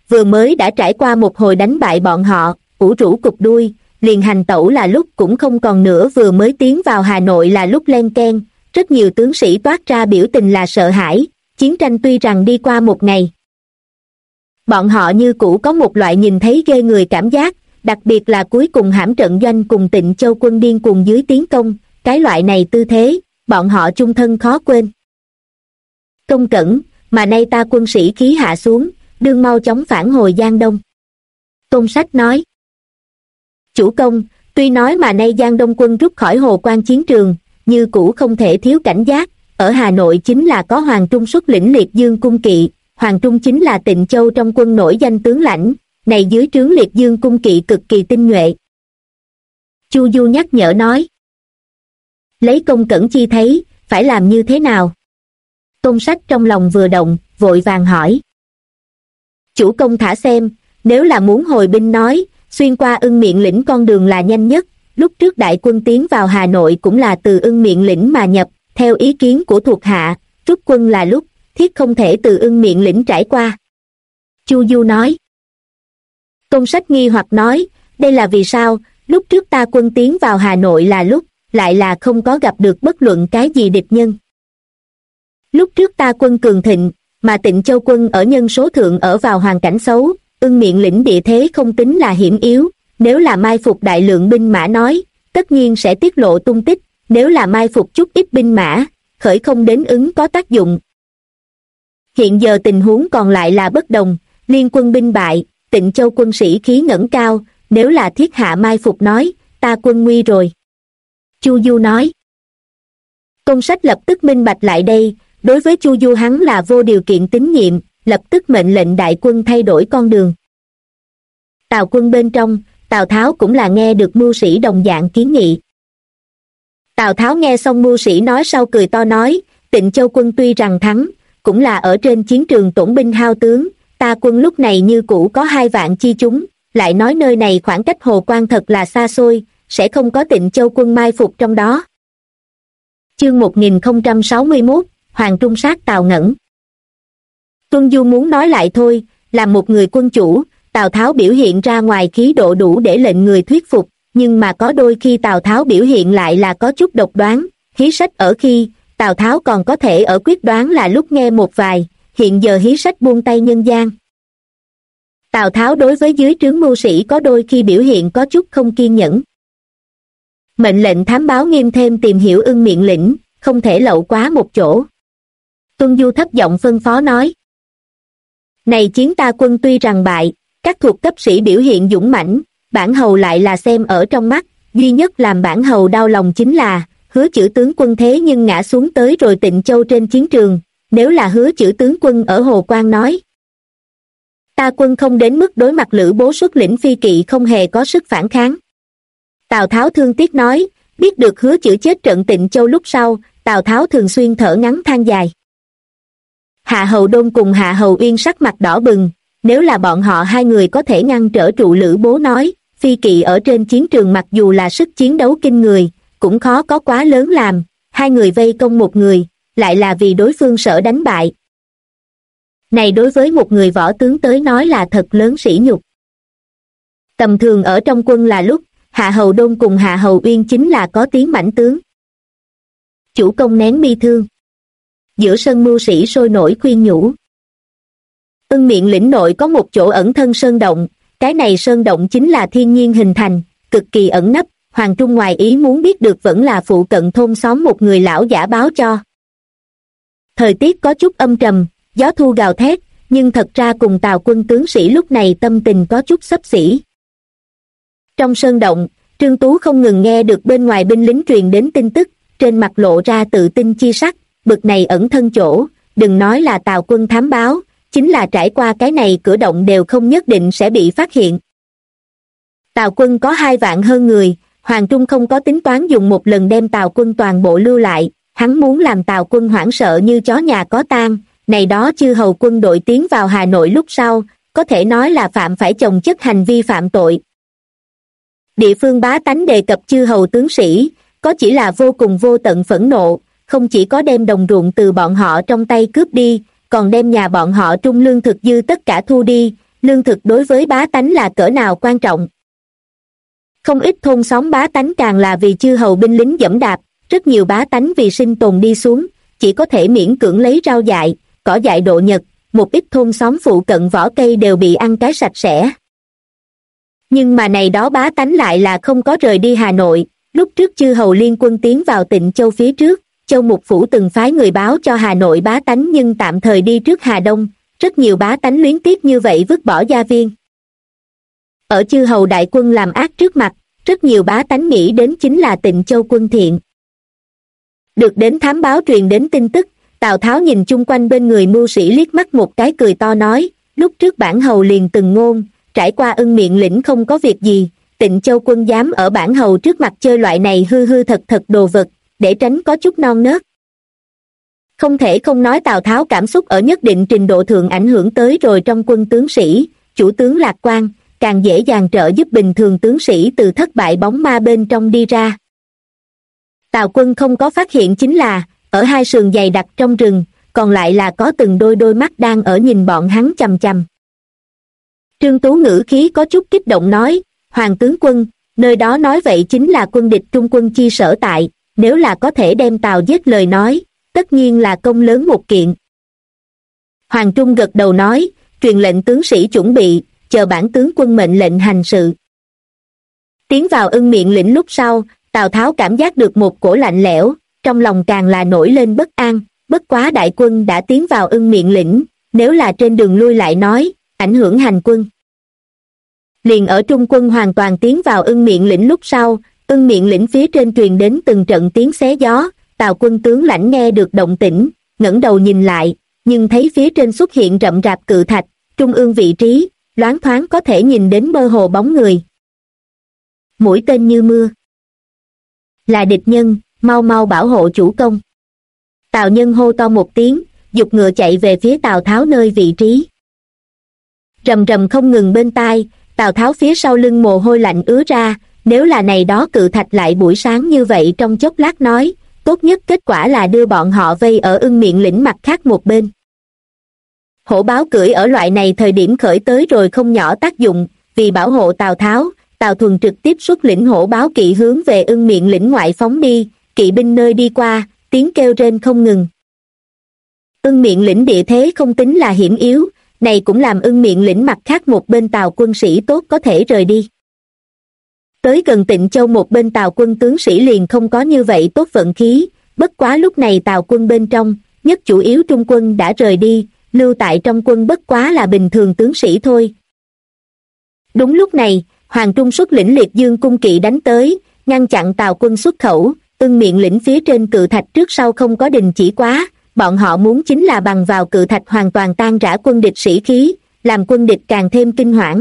vừa mới đã trải qua một hồi đánh bại bọn họ, ủ rũ cụp đuôi, liền hành tẩu là lúc cũng không còn nữa, vừa mới tiến vào Hà Nội là lúc len keng, rất nhiều tướng sĩ toát ra biểu tình là sợ hãi. Chiến tranh tuy rằng đi qua một ngày, bọn họ như cũ có một loại nhìn thấy ghê người cảm giác, đặc biệt là cuối cùng hãm trận doanh cùng Tịnh Châu quân điên cuồng dưới tiến công, cái loại này tư thế, bọn họ chung thân khó quên. Công cẩn, mà nay ta quân sĩ khí hạ xuống, đương mau chóng phản hồi Giang Đông. Tôn Sách nói. Chủ công, tuy nói mà nay Giang Đông quân rút khỏi Hồ Quan chiến trường, như cũ không thể thiếu cảnh giác, ở Hà Nội chính là có Hoàng Trung xuất lĩnh Liệt Dương cung kỵ, Hoàng Trung chính là Tịnh Châu trong quân nổi danh tướng lãnh, này dưới trướng Liệt Dương cung kỵ cực kỳ tinh nhuệ. Chu Du nhắc nhở nói. Lấy công cẩn chi thấy, phải làm như thế nào? Tôn Sách trong lòng vừa động, vội vàng hỏi. Chủ công thả xem, nếu là muốn hồi binh nói, xuyên qua Ưng Miện lĩnh con đường là nhanh nhất, lúc trước đại quân tiến vào Hà Nội cũng là từ Ưng Miện lĩnh mà nhập, theo ý kiến của thuộc hạ, rút quân là lúc, thiết không thể từ Ưng Miện lĩnh trải qua. Chu Du nói. Tôn Sách nghi hoặc nói, đây là vì sao, lúc trước ta quân tiến vào Hà Nội là lúc, lại là không có gặp được bất luận cái gì địch nhân. Lúc trước ta quân cường thịnh, mà Tịnh Châu quân ở nhân số thượng ở vào hoàn cảnh xấu, Ưng Miện lĩnh địa thế không tính là hiểm yếu, nếu là mai phục đại lượng binh mã nói, tất nhiên sẽ tiết lộ tung tích, nếu là mai phục chút ít binh mã, khởi không đến ứng có tác dụng. Hiện giờ tình huống còn lại là bất đồng, liên quân binh bại, Tịnh Châu quân sĩ khí ngẩng cao, nếu là thiết hạ mai phục nói, ta quân nguy rồi. Chu Du nói. Tôn Sách lập tức minh bạch lại đây, đối với Chu Du hắn là vô điều kiện tín nhiệm, lập tức mệnh lệnh đại quân thay đổi con đường. Tào quân bên trong, Tào Tháo cũng là nghe được mưu sĩ đồng dạng kiến nghị. Tào Tháo nghe xong mưu sĩ nói sau cười to nói, Tịnh Châu quân tuy rằng thắng, cũng là ở trên chiến trường tổn binh hao tướng, ta quân lúc này như cũ có 2 vạn chi chúng, lại nói nơi này khoảng cách Hồ Quan thật là xa xôi, sẽ không có Tịnh Châu quân mai phục trong đó. Chương 1061, Hoàng Trung sát Tào Ngẩn. Tuân Du muốn nói lại thôi, làm một người quân chủ, Tào Tháo biểu hiện ra ngoài khí độ đủ để lệnh người thuyết phục, nhưng mà có đôi khi Tào Tháo biểu hiện lại là có chút độc đoán, hí sách ở khi, Tào Tháo còn có thể ở quyết đoán là lúc nghe một vài, hiện giờ hí sách buông tay nhân gian. Tào Tháo đối với dưới trướng mưu sĩ có đôi khi biểu hiện có chút không kiên nhẫn. Mệnh lệnh thám báo nghiêm thêm tìm hiểu Ưng Miện lĩnh, không thể lậu quá một chỗ. Tuân Du thấp giọng phân phó nói. Này chiến ta quân tuy rằng bại, các thuộc cấp sĩ biểu hiện dũng mãnh, bản hầu lại là xem ở trong mắt, duy nhất làm bản hầu đau lòng chính là, Hứa Chử tướng quân thế nhưng ngã xuống tới rồi Tịnh Châu trên chiến trường, nếu là Hứa Chử tướng quân ở Hồ Quan nói. Ta quân không đến mức đối mặt Lữ Bố xuất lĩnh phi kỵ không hề có sức phản kháng. Tào Tháo thương tiếc nói, biết được Hứa Chử chết trận Tịnh Châu lúc sau, Tào Tháo thường xuyên thở ngắn than dài. Hạ Hầu Đôn cùng Hạ Hầu Uyên sắc mặt đỏ bừng, nếu là bọn họ 2 người có thể ngăn trở trụ Lữ Bố nói, phi kỵ ở trên chiến trường mặc dù là sức chiến đấu kinh người, cũng khó có quá lớn làm, 2 người vây công một người, lại là vì đối phương sợ đánh bại. Này đối với một người võ tướng tới nói là thật lớn sỉ nhục. Tầm thường ở trong quân là lúc, Hạ Hầu Đôn cùng Hạ Hầu Uyên chính là có tiếng mãnh tướng. Chủ công nén bi thương. Giữa sân mưu sĩ sôi nổi khuyên nhủ. Ưng Miện lĩnh nội có một chỗ ẩn thân sơn động, cái này sơn động chính là thiên nhiên hình thành, cực kỳ ẩn nấp, Hoàng Trung ngoài ý muốn biết được vẫn là phụ cận thôn xóm một người lão giả báo cho. Thời tiết có chút âm trầm, gió thu gào thét, nhưng thật ra cùng Tào quân tướng sĩ lúc này tâm tình có chút xấp xỉ. Trong sơn động, Trương Tú không ngừng nghe được bên ngoài binh lính truyền đến tin tức, trên mặt lộ ra tự tin chi sắc, bực này ẩn thân chỗ, đừng nói là Tào quân thám báo, chính là trải qua cái này cửa động đều không nhất định sẽ bị phát hiện. Tào quân có 2 vạn hơn người, Hoàng Trung không có tính toán dùng một lần đem Tào quân toàn bộ lưu lại, hắn muốn làm Tào quân hoảng sợ như chó nhà có tang, này đó chư hầu quân đội tiến vào Hà Nội lúc sau, có thể nói là phạm phải chồng chất hành vi phạm tội. Địa phương bá tánh đề cập chư hầu tướng sĩ, có chỉ là vô cùng vô tận phẫn nộ, không chỉ có đem đồng ruộng từ bọn họ trong tay cướp đi, còn đem nhà bọn họ trung lương thực dư tất cả thu đi, lương thực đối với bá tánh là cỡ nào quan trọng. Không ít thôn xóm bá tánh càng là vì chư hầu binh lính giẫm đạp, rất nhiều bá tánh vì sinh tồn đi xuống, chỉ có thể miễn cưỡng lấy rau dại, cỏ dại độ nhật, một ít thôn xóm phụ cận vỏ cây đều bị ăn cái sạch sẽ. Nhưng mà này đó bá tánh lại là không có rời đi Hà Nội. Lúc trước chư hầu liên quân tiến vào Tịnh Châu phía trước, Châu Mục Phủ từng phái người báo cho Hà Nội bá tánh nhưng tạm thời đi trước Hà Đông, rất nhiều bá tánh luyến tiếc như vậy vứt bỏ gia viên. Ở chư hầu đại quân làm ác trước mặt, rất nhiều bá tánh nghĩ đến chính là Tịnh Châu quân thiện. Được đến thám báo truyền đến tin tức, Tào Tháo nhìn chung quanh bên người mưu sĩ liếc mắt một cái cười to nói, lúc trước bản hầu liền từng ngôn, trải qua Ưng Miện lĩnh không có việc gì, Tịnh Châu quân dám ở bản hầu trước mặt chơi loại này hư hư thật thật đồ vật, để tránh có chút non nớt. Không thể không nói Tào Tháo cảm xúc ở nhất định trình độ thượng ảnh hưởng tới rồi trong quân tướng sĩ, chủ tướng lạc quan, càng dễ dàng trợ giúp bình thường tướng sĩ từ thất bại bóng ma bên trong đi ra. Tào quân không có phát hiện chính là, ở hai sườn dày đặc trong rừng, còn lại là có từng đôi mắt đang ở nhìn bọn hắn chằm chằm. Trương Tú ngữ khí có chút kích động nói, Hoàng tướng quân, nơi đó nói vậy chính là quân địch trung quân chi sở tại, nếu là có thể đem Tào giết lời nói, tất nhiên là công lớn một kiện. Hoàng Trung gật đầu nói, truyền lệnh tướng sĩ chuẩn bị, chờ bản tướng quân mệnh lệnh hành sự. Tiến vào Ưng Miện lĩnh lúc sau, Tào Tháo cảm giác được một cổ lạnh lẽo, trong lòng càng là nổi lên bất an, bất quá đại quân đã tiến vào Ưng Miện lĩnh, nếu là trên đường lui lại nói, ảnh hưởng hành quân. Liền ở trung quân hoàn toàn tiến vào Ưng Miện lĩnh lúc sau, Ưng Miện lĩnh phía trên truyền đến từng trận tiếng xé gió, Tào quân tướng lãnh nghe được động tĩnh, ngẩng đầu nhìn lại, nhưng thấy phía trên xuất hiện rậm rạp cự thạch, trung ương vị trí, loáng thoáng có thể nhìn đến mơ hồ bóng người. Mũi tên như mưa. Là địch nhân, mau mau bảo hộ chủ công. Tào Nhân hô to một tiếng, giục ngựa chạy về phía Tào Tháo nơi vị trí. Rầm rầm không ngừng bên tai, Tào Tháo phía sau lưng mồ hôi lạnh ứa ra, nếu là này đó cự thạch lại buổi sáng như vậy trong chốc lát nói, tốt nhất kết quả là đưa bọn họ vây ở Ưng Miện lĩnh mặt khác một bên. Hổ báo cưỡi ở loại này thời điểm khởi tới rồi không nhỏ tác dụng, vì bảo hộ Tào Tháo, Tào Thuần trực tiếp xuất lĩnh hổ báo kỵ hướng về Ưng Miện lĩnh ngoại phóng đi, kỵ binh nơi đi qua, tiếng kêu rên không ngừng. Ưng Miện lĩnh địa thế không tính là hiểm yếu, này cũng làm Ưng Miện lĩnh mặt khác một bên Tào quân sĩ tốt có thể rời đi. Tới gần Tịnh Châu một bên Tào quân tướng sĩ liền không có như vậy tốt vận khí, bất quá lúc này Tào quân bên trong, nhất chủ yếu trung quân đã rời đi, lưu tại trong quân bất quá là bình thường tướng sĩ thôi. Đúng lúc này, Hoàng Trung xuất lĩnh Liệt Dương cung kỵ đánh tới, ngăn chặn Tào quân xuất khẩu, Ưng Miện lĩnh phía trên cự thạch trước sau không có đình chỉ quá, bọn họ muốn chính là bằng vào cự thạch hoàn toàn tan rã quân địch sĩ khí, làm quân địch càng thêm kinh hoảng.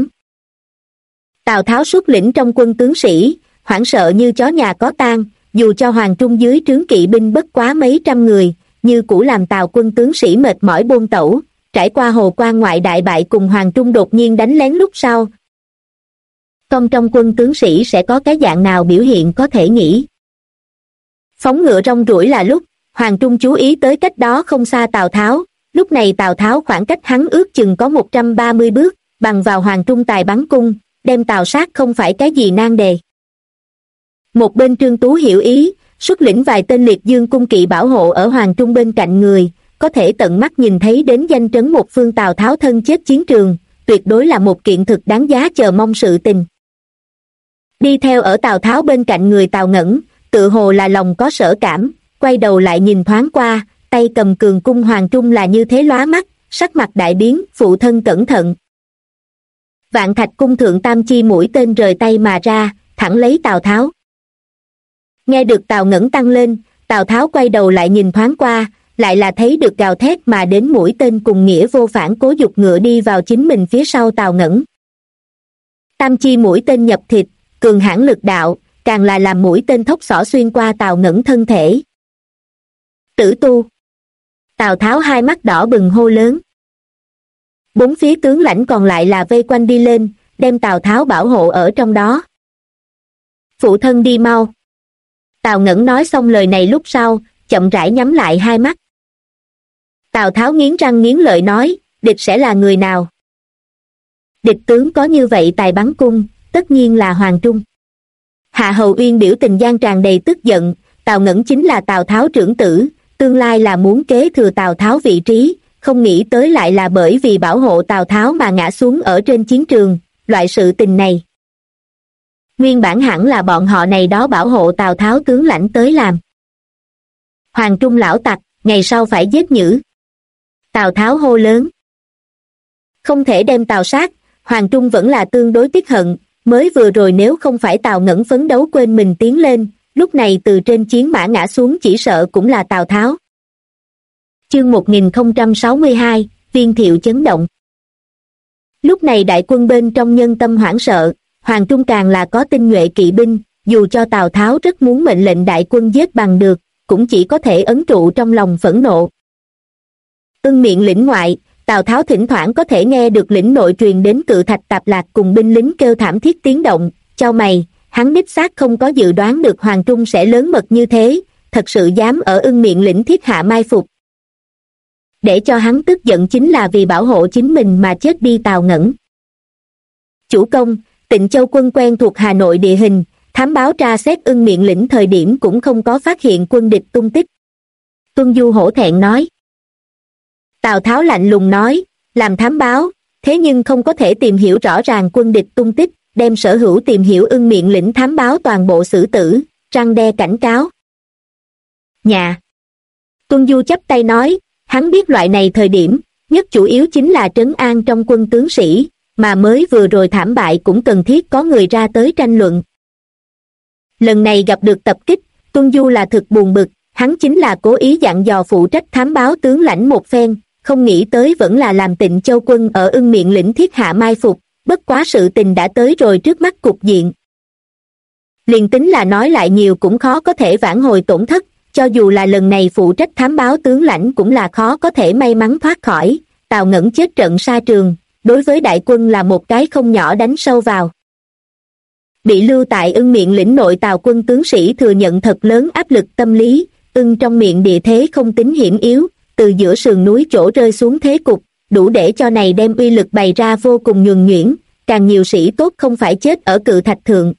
Tào Tháo xuất lĩnh trong quân tướng sĩ, hoảng sợ như chó nhà có tang, dù cho Hoàng Trung dưới trướng kỵ binh bất quá mấy trăm người, như cũ làm Tào quân tướng sĩ mệt mỏi buôn tẩu, trải qua Hồ Quan ngoại đại bại cùng Hoàng Trung đột nhiên đánh lén lúc sau. Công trong quân tướng sĩ sẽ có cái dạng nào biểu hiện có thể nghĩ. Phóng ngựa rong ruổi là lúc, Hoàng Trung chú ý tới cách đó không xa Tào Tháo, lúc này Tào Tháo khoảng cách hắn ước chừng có 130 bước, bằng vào Hoàng Trung tài bắn cung, đem Tào sát không phải cái gì nan đề. Một bên Trương Tú hiểu ý, xuất lĩnh vài tên Liệt Dương cung kỵ bảo hộ ở Hoàng Trung bên cạnh người, có thể tận mắt nhìn thấy đến danh trấn một phương Tào Tháo thân chết chiến trường, tuyệt đối là một kiện thực đáng giá chờ mong sự tình. Đi theo ở Tào Tháo bên cạnh người Tào Ngẩn, tự hồ là lòng có sở cảm, quay đầu lại nhìn thoáng qua, tay cầm cường cung Hoàng Trung là như thế lóa mắt, sắc mặt đại biến, phụ thân cẩn thận. Vạn Thạch cung thượng tam chi mũi tên rời tay mà ra, thẳng lấy Tào Tháo. Nghe được Tào Ngẩn tăng lên, Tào Tháo quay đầu lại nhìn thoáng qua, lại là thấy được gào thét mà đến mũi tên cùng nghĩa vô phản cố giục ngựa đi vào chính mình phía sau Tào Ngẩn. Tam chi mũi tên nhập thịt, cường hãn lực đạo, càng là làm mũi tên thốc xỏ xuyên qua Tào Ngẩn thân thể. Tử tu! Tào Tháo hai mắt đỏ bừng hô lớn. Bốn phía tướng lãnh còn lại là vây quanh đi lên, đem Tào Tháo bảo hộ ở trong đó. Phụ thân đi mau. Tào Ngẩn nói xong lời này lúc sau, chậm rãi nhắm lại hai mắt. Tào Tháo nghiến răng nghiến lợi nói, địch sẽ là người nào? Địch tướng có như vậy tài bắn cung, tất nhiên là Hoàng Trung. Hạ Hầu Uyên biểu tình gian tràn đầy tức giận, Tào Ngẩn chính là Tào Tháo trưởng tử, tương lai là muốn kế thừa Tào Tháo vị trí, không nghĩ tới lại là bởi vì bảo hộ Tào Tháo mà ngã xuống ở trên chiến trường, loại sự tình này. Nguyên bản hẳn là bọn họ này đó bảo hộ Tào Tháo tướng lãnh tới làm. Hoàng Trung lão tặc, ngày sau phải giết nhử. Tào Tháo hô lớn. Không thể đem Tào sát, Hoàng Trung vẫn là tương đối tiếc hận, mới vừa rồi nếu không phải Tào Ngẩn phấn đấu quên mình tiến lên, lúc này từ trên chiến mã ngã xuống chỉ sợ cũng là Tào Tháo. Chương 1062, Viên Thiệu chấn động. Lúc này đại quân bên trong nhân tâm hoảng sợ, Hoàng Trung càng là có tinh nhuệ kỵ binh, dù cho Tào Tháo rất muốn mệnh lệnh đại quân giết bằng được, cũng chỉ có thể ấn trụ trong lòng phẫn nộ. Ưng miệng lĩnh ngoại, Tào Tháo thỉnh thoảng có thể nghe được lĩnh nội truyền đến Cự Thạch Tạp Lạc cùng binh lính kêu thảm thiết tiếng động, chau mày, hắn đích xác không có dự đoán được Hoàng Trung sẽ lớn mật như thế, thật sự dám ở Ưng miệng lĩnh thiết hạ mai phục. Để cho hắn tức giận chính là vì bảo hộ chính mình mà chết đi Tào Ngẩn. Chủ công, Tịnh Châu quân quen thuộc Hà Nội địa hình, thám báo tra xét Ưng miệng lĩnh thời điểm cũng không có phát hiện quân địch tung tích. Tuân Du hổ thẹn nói. Tào Tháo lạnh lùng nói, làm thám báo, thế nhưng không có thể tìm hiểu rõ ràng quân địch tung tích, đem sở hữu tìm hiểu Ưng miệng lĩnh thám báo toàn bộ xử tử, răn đe cảnh cáo. Nhà. Tuân Du chắp tay nói, hắn biết loại này thời điểm, nhất chủ yếu chính là trấn an trong quân tướng sĩ, mà mới vừa rồi thảm bại cũng cần thiết có người ra tới tranh luận. Lần này gặp được tập kích, Tuân Du là thực buồn bực, hắn chính là cố ý dặn dò phụ trách thám báo tướng lãnh một phen, không nghĩ tới vẫn là làm Tịnh Châu quân ở Ưng miệng lĩnh thiết hạ mai phục, bất quá sự tình đã tới rồi trước mắt cục diện. Liền tính là nói lại nhiều cũng khó có thể vãn hồi tổn thất, cho dù là lần này phụ trách thám báo tướng lãnh cũng là khó có thể may mắn thoát khỏi, Tào Ngẩn chết trận sa trường, đối với đại quân là một cái không nhỏ đánh sâu vào. Bị lưu tại Ưng miệng lĩnh nội Tào quân tướng sĩ thừa nhận thật lớn áp lực tâm lý, Ưng trong miệng địa thế không tính hiểm yếu, từ giữa sườn núi chỗ rơi xuống thế cục, đủ để cho này đem uy lực bày ra vô cùng nhuần nhuyễn, càng nhiều sĩ tốt không phải chết ở Cự Thạch thượng,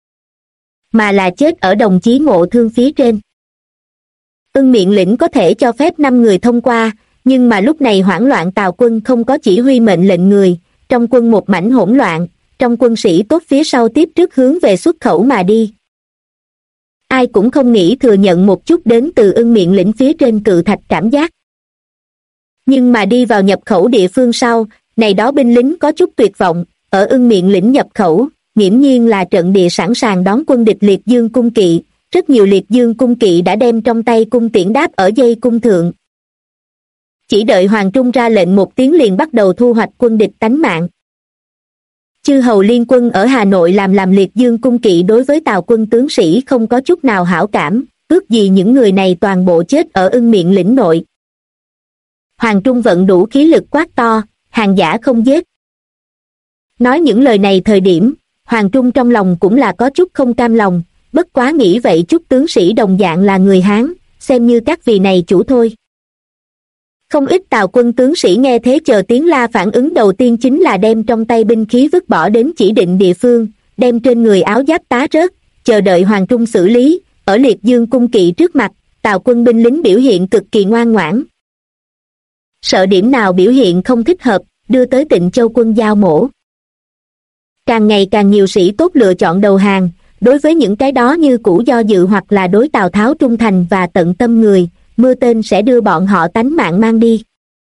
mà là chết ở đồng chí ngộ thương phía trên. Ưng miệng lĩnh có thể cho phép 5 người thông qua, nhưng mà lúc này hoảng loạn Tào quân không có chỉ huy mệnh lệnh người, trong quân một mảnh hỗn loạn, trong quân sĩ tốt phía sau tiếp trước hướng về xuất khẩu mà đi. Ai cũng không nghĩ thừa nhận một chút đến từ Ưng miệng lĩnh phía trên Cự Thạch cảm giác. Nhưng mà đi vào nhập khẩu địa phương sau, này đó binh lính có chút tuyệt vọng, ở Ưng miệng lĩnh nhập khẩu, nghiễm nhiên là trận địa sẵn sàng đón quân địch liệt dương cung kỵ, rất nhiều liệt dương cung kỵ đã đem trong tay cung tiễn đáp ở dây cung thượng. Chỉ đợi Hoàng Trung ra lệnh một tiếng liền bắt đầu thu hoạch quân địch tánh mạng. Chư hầu liên quân ở Hà Nội làm liệt dương cung kỵ đối với Tào quân tướng sĩ không có chút nào hảo cảm, ước gì những người này toàn bộ chết ở Ưng miệng lĩnh nội. Hoàng Trung vận đủ khí lực quát to, hàng giả không giết. Nói những lời này thời điểm, Hoàng Trung trong lòng cũng là có chút không cam lòng, bất quá nghĩ vậy chút tướng sĩ đồng dạng là người Hán, xem như các vị này chủ thôi. Không ít Tào quân tướng sĩ nghe thế chờ tiếng la phản ứng đầu tiên chính là đem trong tay binh khí vứt bỏ đến chỉ định địa phương, đem trên người áo giáp tá rớt, chờ đợi Hoàng Trung xử lý, ở liệt dương cung kỵ trước mặt, Tào quân binh lính biểu hiện cực kỳ ngoan ngoãn. Sợ điểm nào biểu hiện không thích hợp, đưa tới Tịnh Châu quân giao mổ. Càng ngày càng nhiều sĩ tốt lựa chọn đầu hàng, đối với những cái đó như cũ do dự hoặc là đối Tào Tháo trung thành và tận tâm người, mưa tên sẽ đưa bọn họ tánh mạng mang đi.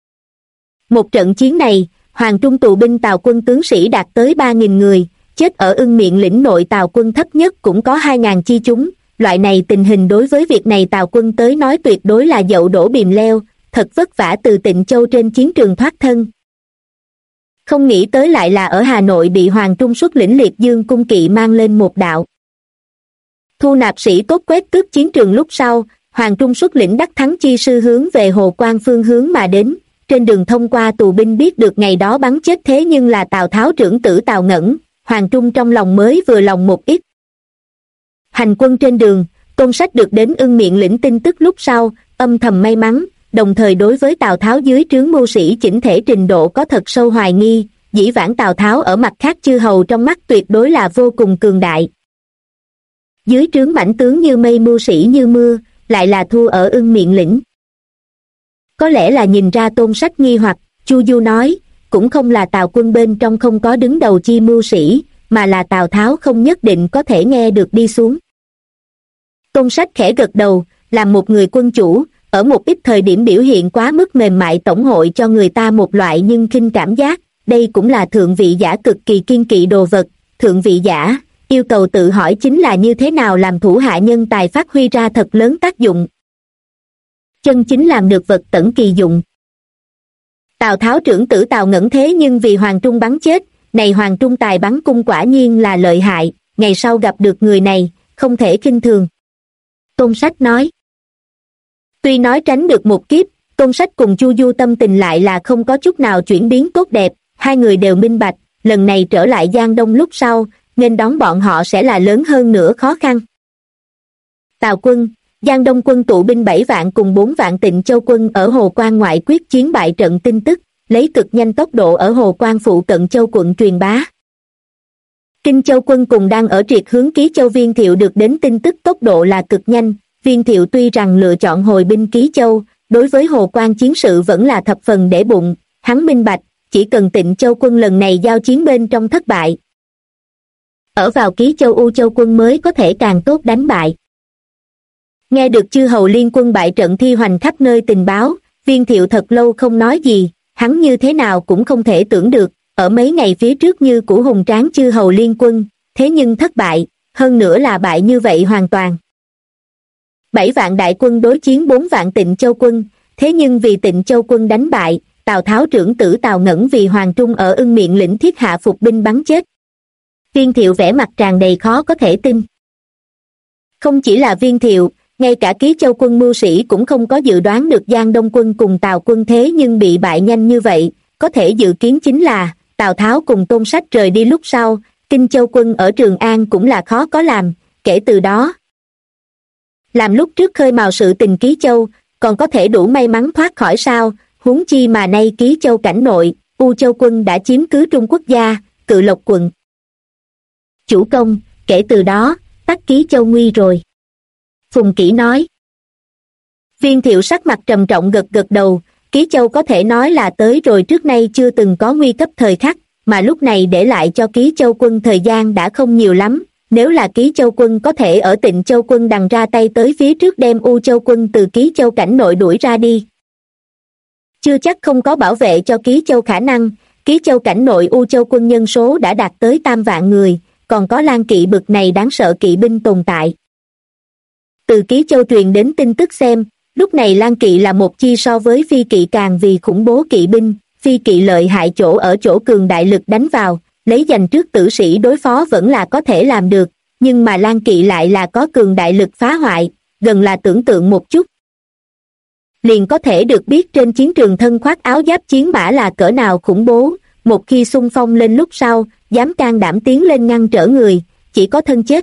Một trận chiến này, Hoàng Trung tù binh Tào quân tướng sĩ đạt tới 3.000 người, chết ở Ưng miệng lĩnh nội Tào quân thấp nhất cũng có 2.000 chi chúng, loại này tình hình đối với việc này Tào quân tới nói tuyệt đối là dậu đổ bìm leo, thật vất vả từ Tịnh Châu trên chiến trường thoát thân. Không nghĩ tới lại là ở Hà Nội bị Hoàng Trung xuất lĩnh liệt dương cung kỵ mang lên một đạo. Thu nạp sĩ tốt quét tước chiến trường lúc sau, Hoàng Trung xuất lĩnh đắc thắng chi sư hướng về Hồ Quan phương hướng mà đến, trên đường thông qua tù binh biết được ngày đó bắn chết thế nhưng là Tào Tháo trưởng tử Tào Ngẩn, Hoàng Trung trong lòng mới vừa lòng một ít. Hành quân trên đường, Tôn Sách được đến Ưng miệng lĩnh tin tức lúc sau, âm thầm may mắn, đồng thời đối với Tào Tháo dưới trướng mưu sĩ chỉnh thể trình độ có thật sâu hoài nghi, dĩ vãng Tào Tháo ở mặt khác chư hầu trong mắt tuyệt đối là vô cùng cường đại. Dưới trướng mãnh tướng như mây mưu sĩ như mưa, lại là thua ở Ưng Miệng lĩnh. Có lẽ là nhìn ra Tôn Sách nghi hoặc, Chu Du nói, cũng không là Tào quân bên trong không có đứng đầu chi mưu sĩ, mà là Tào Tháo không nhất định có thể nghe được đi xuống. Tôn Sách khẽ gật đầu, làm một người quân chủ, ở một ít thời điểm biểu hiện quá mức mềm mại tổng hội cho người ta một loại nhưng khinh cảm giác, đây cũng là thượng vị giả cực kỳ kiên kỵ đồ vật. Thượng vị giả, yêu cầu tự hỏi chính là như thế nào làm thủ hạ nhân tài phát huy ra thật lớn tác dụng. Chân chính làm được vật tẩn kỳ dụng. Tào Tháo trưởng tử Tào Ngẩn thế nhưng vì Hoàng Trung bắn chết, này Hoàng Trung tài bắn cung quả nhiên là lợi hại, ngày sau gặp được người này, không thể khinh thường. Tôn Sách nói. Tuy nói tránh được một kiếp, Tôn Sách cùng Chu Du tâm tình lại là không có chút nào chuyển biến tốt đẹp, hai người đều minh bạch, lần này trở lại Giang Đông lúc sau, nên đón bọn họ sẽ là lớn hơn nữa khó khăn. Tào quân, Giang Đông quân tụ binh 7 vạn cùng 4 vạn Tịnh Châu quân ở Hồ Quan ngoại quyết chiến bại trận tin tức, lấy cực nhanh tốc độ ở Hồ Quan phụ cận Châu quận truyền bá. Kinh Châu quân cùng đang ở triệt hướng Ký Châu Viên Thiệu được đến tin tức tốc độ là cực nhanh, Viên Thiệu tuy rằng lựa chọn hồi binh Ký Châu, đối với Hồ Quan chiến sự vẫn là thập phần để bụng, hắn minh bạch, chỉ cần Tịnh Châu quân lần này giao chiến bên trong thất bại. Ở vào Ký Châu U Châu quân mới có thể càng tốt đánh bại. Nghe được chư hầu liên quân bại trận thi hoành khắp nơi tình báo, Viên Thiệu thật lâu không nói gì, hắn như thế nào cũng không thể tưởng được, ở mấy ngày phía trước như của hùng tráng chư hầu liên quân, thế nhưng thất bại, hơn nữa là bại như vậy hoàn toàn. 7 vạn đại quân đối chiến 4 vạn Tịnh Châu quân, thế nhưng vì Tịnh Châu quân đánh bại, Tào Tháo trưởng tử Tào Ngẩn vì Hoàng Trung ở Ưng Miệng lĩnh thiết hạ phục binh bắn chết. Viên Thiệu vẻ mặt tràn đầy khó có thể tin. Không chỉ là Viên Thiệu, ngay cả Ký Châu quân mưu sĩ cũng không có dự đoán được Giang Đông quân cùng Tào quân thế nhưng bị bại nhanh như vậy, có thể dự kiến chính là Tào Tháo cùng Tôn Sách rời đi lúc sau, Kinh Châu quân ở Trường An cũng là khó có làm, kể từ đó. Làm lúc trước khơi mào sự tình Ký Châu, còn có thể đủ may mắn thoát khỏi sao, huống chi mà nay Ký Châu cảnh nội, U Châu quân đã chiếm cứ Trung Quốc gia, Cự Lộc quận. Chủ công, kể từ đó, tắc Ký Châu nguy rồi. Phùng Kỷ nói. Viên Thiệu sắc mặt trầm trọng gật gật đầu, Ký Châu có thể nói là tới rồi trước nay chưa từng có nguy cấp thời khắc, mà lúc này để lại cho Ký Châu quân thời gian đã không nhiều lắm, nếu là Ký Châu quân có thể ở Tịnh Châu quân đằng ra tay tới phía trước đem U Châu quân từ Ký Châu cảnh nội đuổi ra đi. Chưa chắc không có bảo vệ cho Ký Châu khả năng, Ký Châu cảnh nội U Châu quân nhân số đã đạt tới 3 vạn người, còn có Lan Kỵ bực này đáng sợ kỵ binh tồn tại. Từ Ký Châu truyền đến tin tức xem, lúc này Lan Kỵ là một chi so với Phi Kỵ càng vì khủng bố kỵ binh, Phi Kỵ lợi hại chỗ ở chỗ cường đại lực đánh vào, lấy giành trước tử sĩ đối phó vẫn là có thể làm được, nhưng mà Lan Kỵ lại là có cường đại lực phá hoại, gần là tưởng tượng một chút. Liền có thể được biết trên chiến trường thân khoác áo giáp chiến mã là cỡ nào khủng bố, một khi xung phong lên lúc sau, dám can đảm tiến lên ngăn trở người, chỉ có thân chết.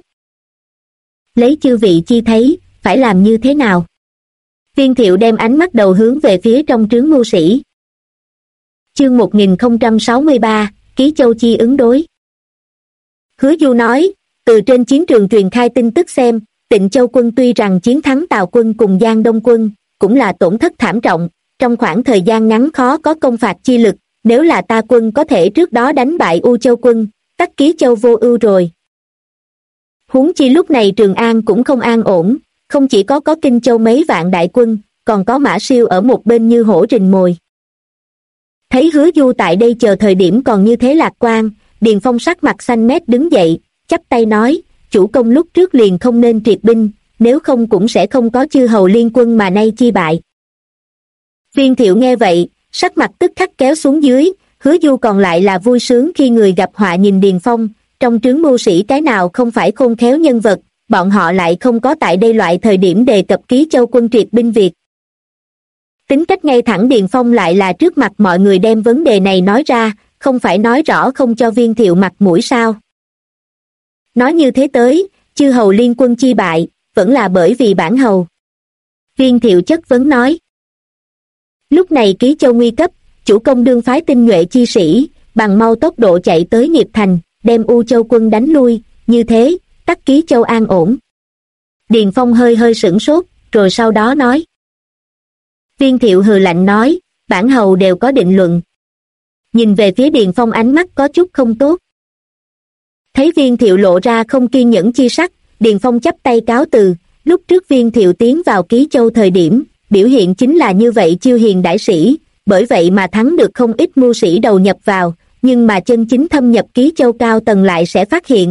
Lấy chư vị chi thấy, phải làm như thế nào? Viên Thiệu đem ánh mắt đầu hướng về phía trong trướng mưu sĩ. Chương 1063, Ký Châu chi ứng đối. Hứa Du nói, từ trên chiến trường truyền khai tin tức xem, Tịnh Châu quân tuy rằng chiến thắng Tào quân cùng Giang Đông quân, cũng là tổn thất thảm trọng, trong khoảng thời gian ngắn khó có công phạt chi lực, nếu là ta quân có thể trước đó đánh bại U Châu quân, tắc Ký Châu vô ưu rồi. Huống chi lúc này Trường An cũng không an ổn, không chỉ có Kinh Châu mấy vạn đại quân, còn có Mã Siêu ở một bên như hổ rình mồi. Thấy Hứa Du tại đây chờ thời điểm còn như thế lạc quan, Điền Phong sắc mặt xanh mét đứng dậy, chắp tay nói, chủ công lúc trước liền không nên triệt binh, nếu không cũng sẽ không có chư hầu liên quân mà nay chi bại. Viên Thiệu nghe vậy, sắc mặt tức khắc kéo xuống dưới, Hứa Du còn lại là vui sướng khi người gặp họa nhìn Điền Phong, trong trướng mưu sĩ cái nào không phải khôn khéo nhân vật, bọn họ lại không có tại đây loại thời điểm đề cập Ký Châu quân triệt binh việc. Tính cách ngay thẳng Điền Phong lại là trước mặt mọi người đem vấn đề này nói ra, không phải nói rõ không cho Viên Thiệu mặt mũi sao. Nói như thế tới, chư hầu liên quân chi bại, vẫn là bởi vì bản hầu. Viên Thiệu chất vấn nói. Lúc này Ký Châu nguy cấp, chủ công đương phái tinh nhuệ chi sĩ, bằng mau tốc độ chạy tới Nghiệp Thành, đem U Châu quân đánh lui, như thế, Tắc Ký Châu an ổn. Điền Phong hơi hơi sửng sốt, rồi sau đó nói. Viên Thiệu hừ lạnh nói, bản hầu đều có định luận. Nhìn về phía Điền Phong ánh mắt có chút không tốt. Thấy Viên Thiệu lộ ra không kiên nhẫn chi sắc, Điền Phong chắp tay cáo từ. Lúc trước Viên Thiệu tiến vào Ký Châu thời điểm, biểu hiện chính là như vậy chiêu hiền đãi sĩ, bởi vậy mà thắng được không ít mưu sĩ đầu nhập vào, nhưng mà chân chính thâm nhập Ký Châu cao tầng lại sẽ phát hiện.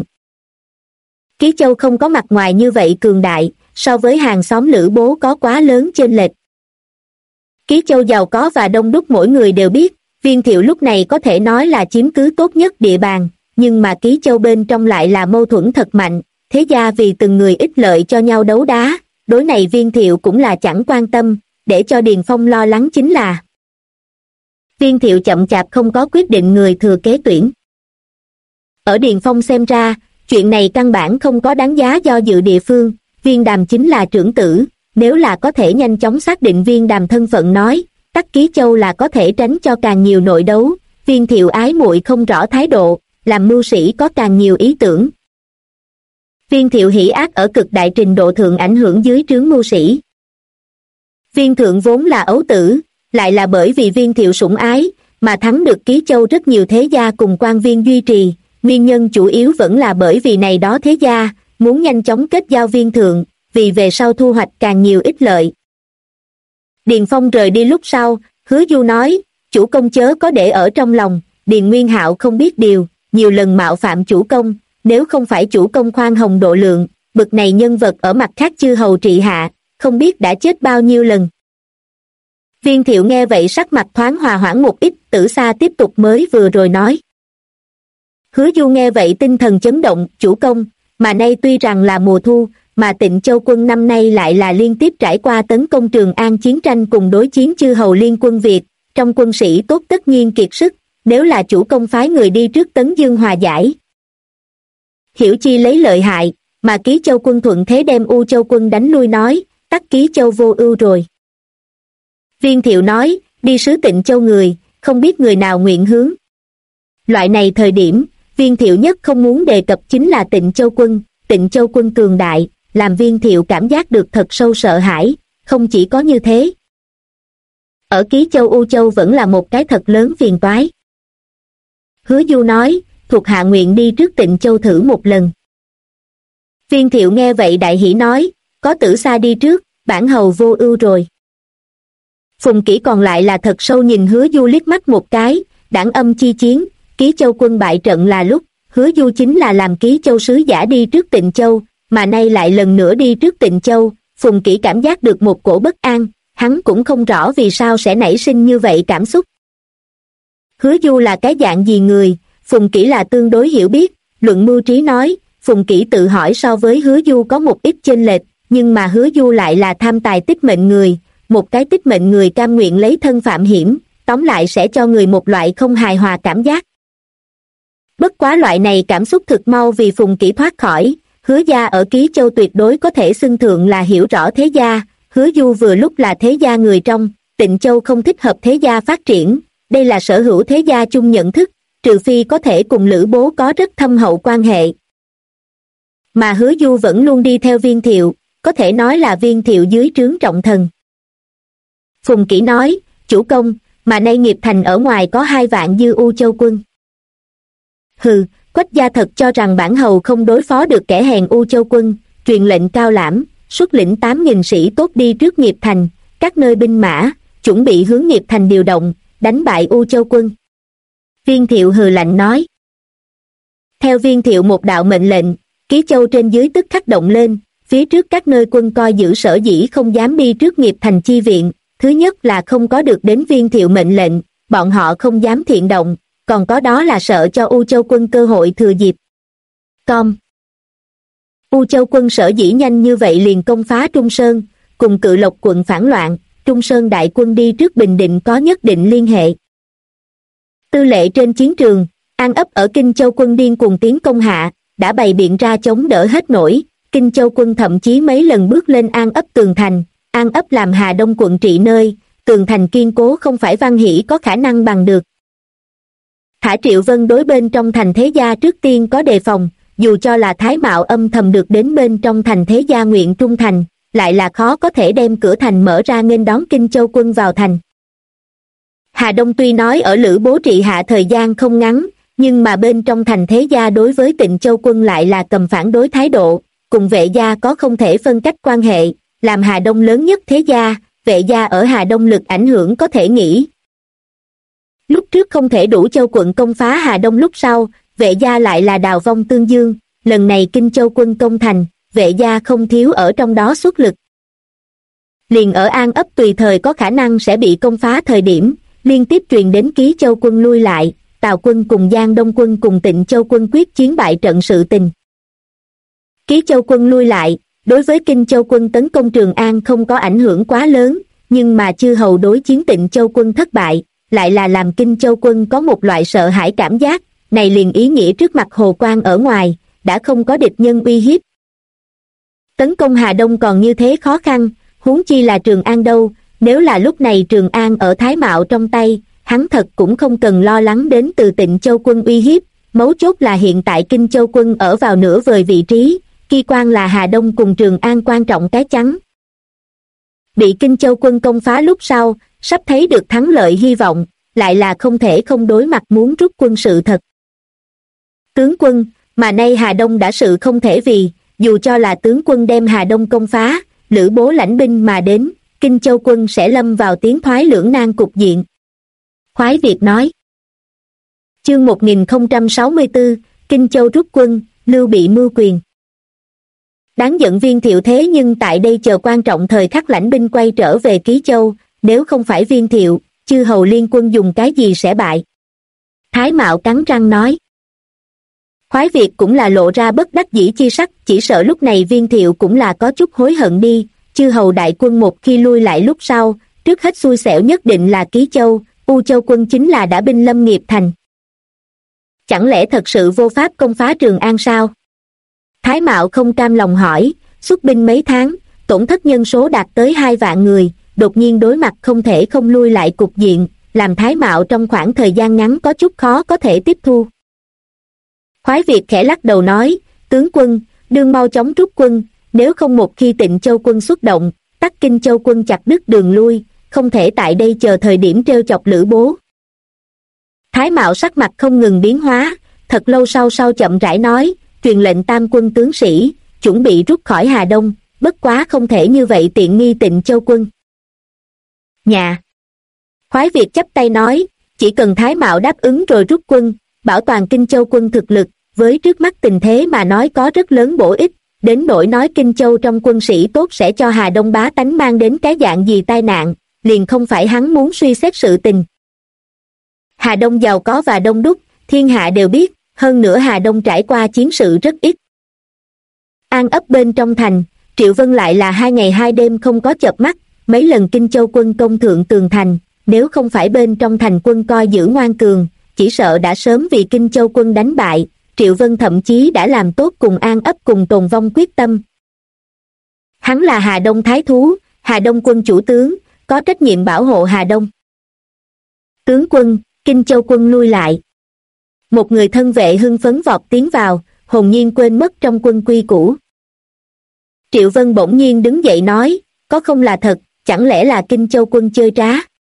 Ký Châu không có mặt ngoài như vậy cường đại, so với hàng xóm Lữ Bố có quá lớn chênh lệch. Ký Châu giàu có và đông đúc mỗi người đều biết, Viên Thiệu lúc này có thể nói là chiếm cứ tốt nhất địa bàn, nhưng mà Ký Châu bên trong lại là mâu thuẫn thật mạnh, thế gia vì từng người ích lợi cho nhau đấu đá, đối này Viên Thiệu cũng là chẳng quan tâm, để cho Điền Phong lo lắng chính là Viên Thiệu chậm chạp không có quyết định người thừa kế tuyển. Ở Điền Phong xem ra, chuyện này căn bản không có đáng giá do dự địa phương, Viên Đàm chính là trưởng tử, nếu là có thể nhanh chóng xác định Viên Đàm thân phận nói, Tắc Ký Châu là có thể tránh cho càng nhiều nội đấu, Viên Thiệu ái muội không rõ thái độ, làm mưu sĩ có càng nhiều ý tưởng. Viên Thiệu hỉ ác ở cực đại trình độ thượng ảnh hưởng dưới trướng mưu sĩ. Viên Thượng vốn là ấu tử, lại là bởi vì Viên Thiệu sủng ái, mà thắng được Ký Châu rất nhiều thế gia cùng quan viên duy trì, nguyên nhân chủ yếu vẫn là bởi vì này đó thế gia, muốn nhanh chóng kết giao Viên Thượng, vì về sau thu hoạch càng nhiều ích lợi. Điền Phong rời đi lúc sau, Hứa Du nói, chủ công chớ có để ở trong lòng, Điền Nguyên Hạo không biết điều, nhiều lần mạo phạm chủ công, nếu không phải chủ công khoan hồng độ lượng, bực này nhân vật ở mặt khác chư hầu trị hạ, không biết đã chết bao nhiêu lần. Viên Thiệu nghe vậy sắc mặt thoáng hòa hoãn một ít, Tử Sa tiếp tục mới vừa rồi nói. Hứa Du nghe vậy tinh thần chấn động, chủ công, mà nay tuy rằng là mùa thu, mà Tịnh Châu quân năm nay lại là liên tiếp trải qua tấn công Trường An chiến tranh cùng đối chiến chư hầu liên quân Việt, trong quân sĩ tốt tất nhiên kiệt sức, nếu là chủ công phái người đi trước Tấn Dương hòa giải. Hiểu chi lấy lợi hại, mà Ký Châu quân thuận thế đem U Châu quân đánh lui nói, Tắc Ký Châu vô ưu rồi. Viên Thiệu nói, đi sứ Tịnh Châu người, không biết người nào nguyện hướng. Loại này thời điểm, Viên Thiệu nhất không muốn đề cập chính là Tịnh Châu quân cường đại, làm Viên Thiệu cảm giác được thật sâu sợ hãi, không chỉ có như thế. Ở Ký Châu U Châu vẫn là một cái thật lớn phiền toái. Hứa Du nói, thuộc hạ nguyện đi trước Tịnh Châu thử một lần. Viên Thiệu nghe vậy đại hỉ nói, có Tử Sa đi trước, bản hầu vô ưu rồi. Phùng Kỷ còn lại là thật sâu nhìn Hứa Du liếc mắt một cái, đảng âm chi chiến, Ký Châu quân bại trận là lúc, Hứa Du chính là làm Ký Châu sứ giả đi trước Tịnh Châu, mà nay lại lần nữa đi trước Tịnh Châu, Phùng Kỷ cảm giác được một cổ bất an, hắn cũng không rõ vì sao sẽ nảy sinh như vậy cảm xúc. Hứa Du là cái dạng gì người, Phùng Kỷ là tương đối hiểu biết, luận mưu trí nói, Phùng Kỷ tự hỏi so với Hứa Du có một ít chênh lệch, nhưng mà Hứa Du lại là tham tài tích mệnh người, một cái tích mệnh người cam nguyện lấy thân phạm hiểm, tóm lại sẽ cho người một loại không hài hòa cảm giác. Bất quá loại này cảm xúc thực mau vì Phùng Kỷ thoát khỏi, Hứa gia ở Ký Châu tuyệt đối có thể xưng thượng là hiểu rõ thế gia, Hứa Du vừa lúc là thế gia người trong, Tịnh Châu không thích hợp thế gia phát triển, đây là sở hữu thế gia chung nhận thức, trừ phi có thể cùng Lữ Bố có rất thâm hậu quan hệ. Mà Hứa Du vẫn luôn đi theo Viên Thiệu, có thể nói là Viên Thiệu dưới trướng trọng thần. Phùng Kỷ nói, chủ công, mà nay Nghiệp Thành ở ngoài có 2 vạn dư U Châu quân. Hừ, Quách gia thật cho rằng bản hầu không đối phó được kẻ hèn U Châu quân, truyền lệnh cao lãm, xuất lĩnh 8.000 sĩ tốt đi trước Nghiệp Thành, các nơi binh mã, chuẩn bị hướng Nghiệp Thành điều động, đánh bại U Châu quân. Viên Thiệu hừ lạnh nói. Theo Viên Thiệu một đạo mệnh lệnh, Ký Châu trên dưới tức khắc động lên, phía trước các nơi quân coi giữ sở dĩ không dám đi trước Nghiệp Thành chi viện, thứ nhất là không có được đến Viên Thiệu mệnh lệnh, bọn họ không dám thiện động, còn có đó là sợ cho U Châu quân cơ hội thừa dịp. U Châu quân sở dĩ nhanh như vậy liền công phá Trung Sơn, cùng Cự Lộc quận phản loạn, Trung Sơn đại quân đi trước Bình Định có nhất định liên hệ. Tư lệ trên chiến trường, An Ấp ở Kinh Châu quân điên cuồng tiến công hạ, đã bày biện ra chống đỡ hết nổi, Kinh Châu quân thậm chí mấy lần bước lên An Ấp tường thành, An Ấp làm Hà Đông quận trị nơi, tường thành kiên cố không phải Văn Hỷ có khả năng bằng được. Thả Triệu Vân đối bên trong thành thế gia trước tiên có đề phòng, dù cho là Thái Mạo âm thầm được đến bên trong thành thế gia nguyện trung thành, lại là khó có thể đem cửa thành mở ra nghênh đón Kinh Châu quân vào thành. Hà Đông tuy nói ở Lữ Bố trị hạ thời gian không ngắn, nhưng mà bên trong thành thế gia đối với Tịnh Châu quân lại là cầm phản đối thái độ, cùng Vệ gia có không thể phân cách quan hệ, làm Hà Đông lớn nhất thế gia, Vệ gia ở Hà Đông lực ảnh hưởng có thể nghĩ. Lúc trước không thể đủ Châu quận công phá Hà Đông, lúc sau, Vệ gia lại là đào vong tương dương, lần này Kinh Châu quân công thành, Vệ gia không thiếu ở trong đó xuất lực. Liền ở An Ấp tùy thời có khả năng sẽ bị công phá thời điểm, liên tiếp truyền đến Ký Châu quân lui lại, Tào quân cùng Giang Đông quân cùng Tịnh Châu quân quyết chiến bại trận sự tình. Ký Châu quân lui lại, đối với Kinh Châu quân tấn công Trường An không có ảnh hưởng quá lớn, nhưng mà chư hầu đối chiến Tịnh Châu quân thất bại, lại là làm Kinh Châu quân có một loại sợ hãi cảm giác, này liền ý nghĩa trước mặt Hồ Quan ở ngoài, đã không có địch nhân uy hiếp. Tấn công Hà Đông còn như thế khó khăn, huống chi là Trường An đâu, nếu là lúc này Trường An ở Thái Mạo trong tay, hắn thật cũng không cần lo lắng đến từ Tịnh Châu quân uy hiếp, mấu chốt là hiện tại Kinh Châu quân ở vào nửa vời vị trí, kỳ quan là Hà Đông cùng Trường An quan trọng cái chắn. Bị Kinh Châu quân công phá lúc sau, sắp thấy được thắng lợi hy vọng, lại là không thể không đối mặt muốn rút quân sự thật. Tướng quân, mà nay Hà Đông đã sự không thể vì, dù cho là tướng quân đem Hà Đông công phá, Lữ Bố lãnh binh mà đến, Kinh Châu quân sẽ lâm vào tiến thoái lưỡng nan cục diện. Khoái Việt nói. Chương 1064, Kinh Châu rút quân, Lưu Bị mưu quyền. Đáng giận Viên Thiệu thế nhưng tại đây chờ quan trọng thời khắc lãnh binh quay trở về Ký Châu, nếu không phải Viên Thiệu, chư hầu liên quân dùng cái gì sẽ bại? Thái Mạo cắn răng nói. Khoái Việt cũng là lộ ra bất đắc dĩ chi sắc, chỉ sợ lúc này Viên Thiệu cũng là có chút hối hận đi, chư hầu đại quân một khi lui lại lúc sau, trước hết xui xẻo nhất định là Ký Châu, U Châu quân chính là đã binh lâm nghiệp thành. Chẳng lẽ thật sự vô pháp công phá Trường An sao? Thái Mạo không cam lòng hỏi, xuất binh mấy tháng, tổn thất nhân số đạt tới 2 vạn người, đột nhiên đối mặt không thể không lui lại cục diện, làm Thái Mạo trong khoảng thời gian ngắn có chút khó có thể tiếp thu. Khoái Việt khẽ lắc đầu nói, tướng quân, đương mau chóng rút quân, nếu không một khi Tịnh Châu quân xuất động, tắc Kinh Châu quân chặt đứt đường lui, không thể tại đây chờ thời điểm trêu chọc Lữ Bố. Thái Mạo sắc mặt không ngừng biến hóa, thật lâu sau chậm rãi nói, truyền lệnh tam quân tướng sĩ, chuẩn bị rút khỏi Hà Đông, bất quá không thể như vậy tiện nghi Tịnh Châu quân. Nhà. Khoái Việt chắp tay nói, chỉ cần Thái Mạo đáp ứng rồi rút quân, bảo toàn Kinh Châu quân thực lực, với trước mắt tình thế mà nói có rất lớn bổ ích, đến nỗi nói Kinh Châu trong quân sĩ tốt sẽ cho Hà Đông bá tánh mang đến cái dạng gì tai nạn, liền không phải hắn muốn suy xét sự tình. Hà Đông giàu có và đông đúc, thiên hạ đều biết, hơn nữa Hà Đông trải qua chiến sự rất ít. An Ấp bên trong thành, Triệu Vân lại là 2 ngày 2 đêm không có chợp mắt, mấy lần Kinh Châu quân công thượng tường thành, nếu không phải bên trong thành quân coi giữ ngoan cường, chỉ sợ đã sớm vì Kinh Châu quân đánh bại, Triệu Vân thậm chí đã làm tốt cùng An Ấp cùng tồn vong quyết tâm. Hắn là Hà Đông thái thú, Hà Đông quân chủ tướng, có trách nhiệm bảo hộ Hà Đông. Tướng quân, Kinh Châu quân lui lại. Một người thân vệ hưng phấn vọt tiến vào, hồn nhiên quên mất trong quân quy củ. Triệu Vân bỗng nhiên đứng dậy nói, có không là thật, chẳng lẽ là Kinh Châu quân chơi trá?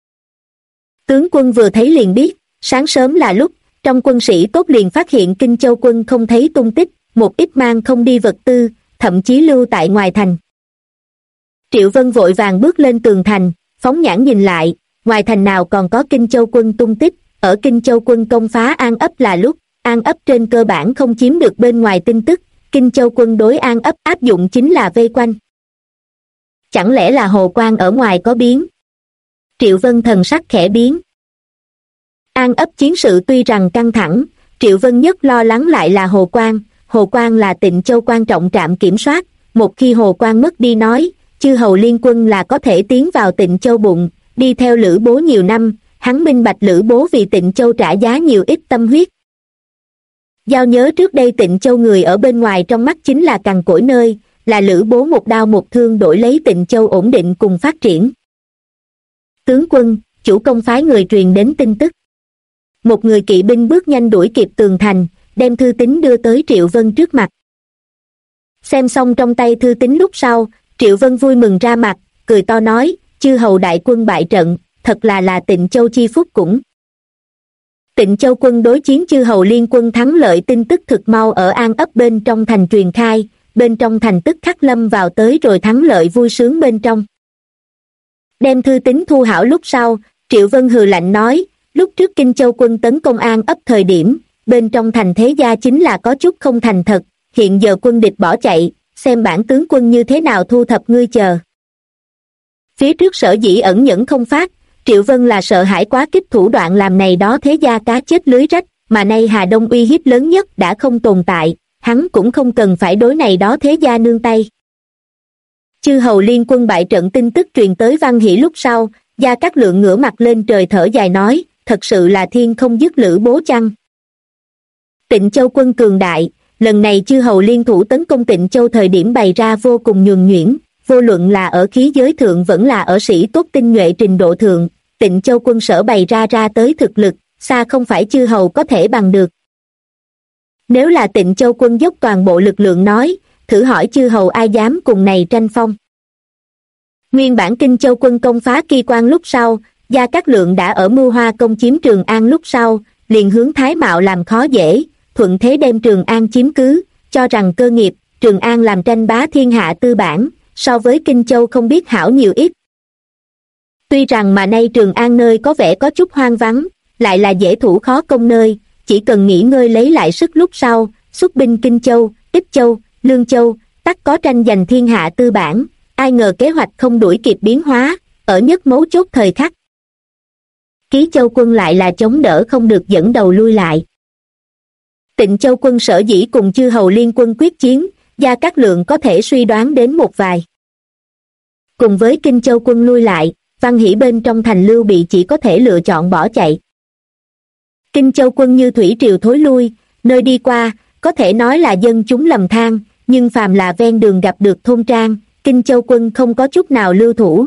Tướng quân vừa thấy liền biết, sáng sớm là lúc, trong quân sĩ tốt liền phát hiện Kinh Châu quân không thấy tung tích, một ít mang không đi vật tư, thậm chí lưu tại ngoài thành. Triệu Vân vội vàng bước lên tường thành, phóng nhãn nhìn lại, ngoài thành nào còn có Kinh Châu quân tung tích, ở Kinh Châu quân công phá An Ấp là lúc, An Ấp trên cơ bản không chiếm được bên ngoài tin tức, Kinh Châu quân đối An Ấp áp dụng chính là vây quanh. Chẳng lẽ là Hồ Quan ở ngoài có biến? Triệu Vân thần sắc khẽ biến. An Ấp chiến sự tuy rằng căng thẳng, Triệu Vân nhất lo lắng lại là Hồ Quan là Tịnh Châu quan trọng trạm kiểm soát, một khi Hồ Quan mất đi nói, chư hầu liên quân là có thể tiến vào Tịnh Châu bụng, đi theo Lữ Bố nhiều năm, hắn minh bạch Lữ Bố vì Tịnh Châu trả giá nhiều ít tâm huyết. Giao nhớ trước đây Tịnh Châu người ở bên ngoài trong mắt chính là cằn cỗi nơi, là Lữ Bố một đao một thương đổi lấy Tịnh Châu ổn định cùng phát triển. Tướng quân, chủ công phái người truyền đến tin tức. một người kỵ binh bước nhanh đuổi kịp tường thành, đem thư tín đưa tới Triệu Vân trước mặt. Xem xong trong tay thư tín lúc sau, Triệu Vân vui mừng ra mặt, cười to nói, chư hầu đại quân bại trận, thật là Tịnh Châu chi phúc cũng. Tịnh Châu quân đối chiến chư hầu liên quân thắng lợi tin tức thực mau ở An ấp bên trong thành truyền khai, bên trong thành tức khắc lâm vào tới rồi thắng lợi vui sướng bên trong. Đem thư tín thu hảo lúc sau, Triệu Vân hừ lạnh nói, lúc trước Kinh Châu quân tấn công An ấp thời điểm, bên trong thành thế gia chính là có chút không thành thật, hiện giờ quân địch bỏ chạy, xem bản tướng quân như thế nào thu thập ngươi chờ. Phía trước sở dĩ ẩn nhẫn không phát, Triệu Vân là sợ hãi quá kích thủ đoạn làm này đó thế gia cá chết lưới rách, mà nay Hà Đông uy hiếp lớn nhất đã không tồn tại, hắn cũng không cần phải đối này đó thế gia nương tay. Chư hầu liên quân bại trận tin tức truyền tới Văn Hỷ lúc sau, Gia Cát Lượng ngửa mặt lên trời thở dài nói, thật sự là thiên không dứt lữ bố chăng. Tịnh Châu quân cường đại, lần này chư hầu liên thủ tấn công Tịnh Châu thời điểm bày ra vô cùng nhuần nhuyễn, vô luận là ở khí giới thượng vẫn là ở sĩ tốt tinh nhuệ trình độ thượng, Tịnh Châu quân sở bày ra tới thực lực, xa không phải chư hầu có thể bằng được. Nếu là Tịnh Châu quân dốc toàn bộ lực lượng nói, thử hỏi chư hầu ai dám cùng này tranh phong. Nguyên bản Kinh Châu quân công phá Kỳ Quan lúc sau, Gia Cát Lượng đã ở mưu hoa công chiếm Trường An lúc sau, liền hướng Thái Mạo làm khó dễ, thuận thế đem Trường An chiếm cứ, cho rằng cơ nghiệp, Trường An làm tranh bá thiên hạ tư bản, so với Kinh Châu không biết hảo nhiều ít. Tuy rằng mà nay Trường An nơi có vẻ có chút hoang vắng, lại là dễ thủ khó công nơi, chỉ cần nghỉ ngơi lấy lại sức lúc sau, xuất binh Kinh Châu, Ích Châu, Lương Châu, tất có tranh giành thiên hạ tư bản, ai ngờ kế hoạch không đuổi kịp biến hóa, ở nhất mấu chốt thời khắc. Ký Châu quân lại là chống đỡ không được dẫn đầu lui lại. Tịnh Châu quân sở dĩ cùng chư hầu liên quân quyết chiến, Gia Cát Lượng có thể suy đoán đến một vài. Cùng với Kinh Châu quân lui lại, Văn Hỷ bên trong thành Lưu Bị chỉ có thể lựa chọn bỏ chạy. Kinh Châu quân như thủy triều thối lui, nơi đi qua, có thể nói là dân chúng lầm than, nhưng phàm là ven đường gặp được thôn trang, Kinh Châu quân không có chút nào lưu thủ.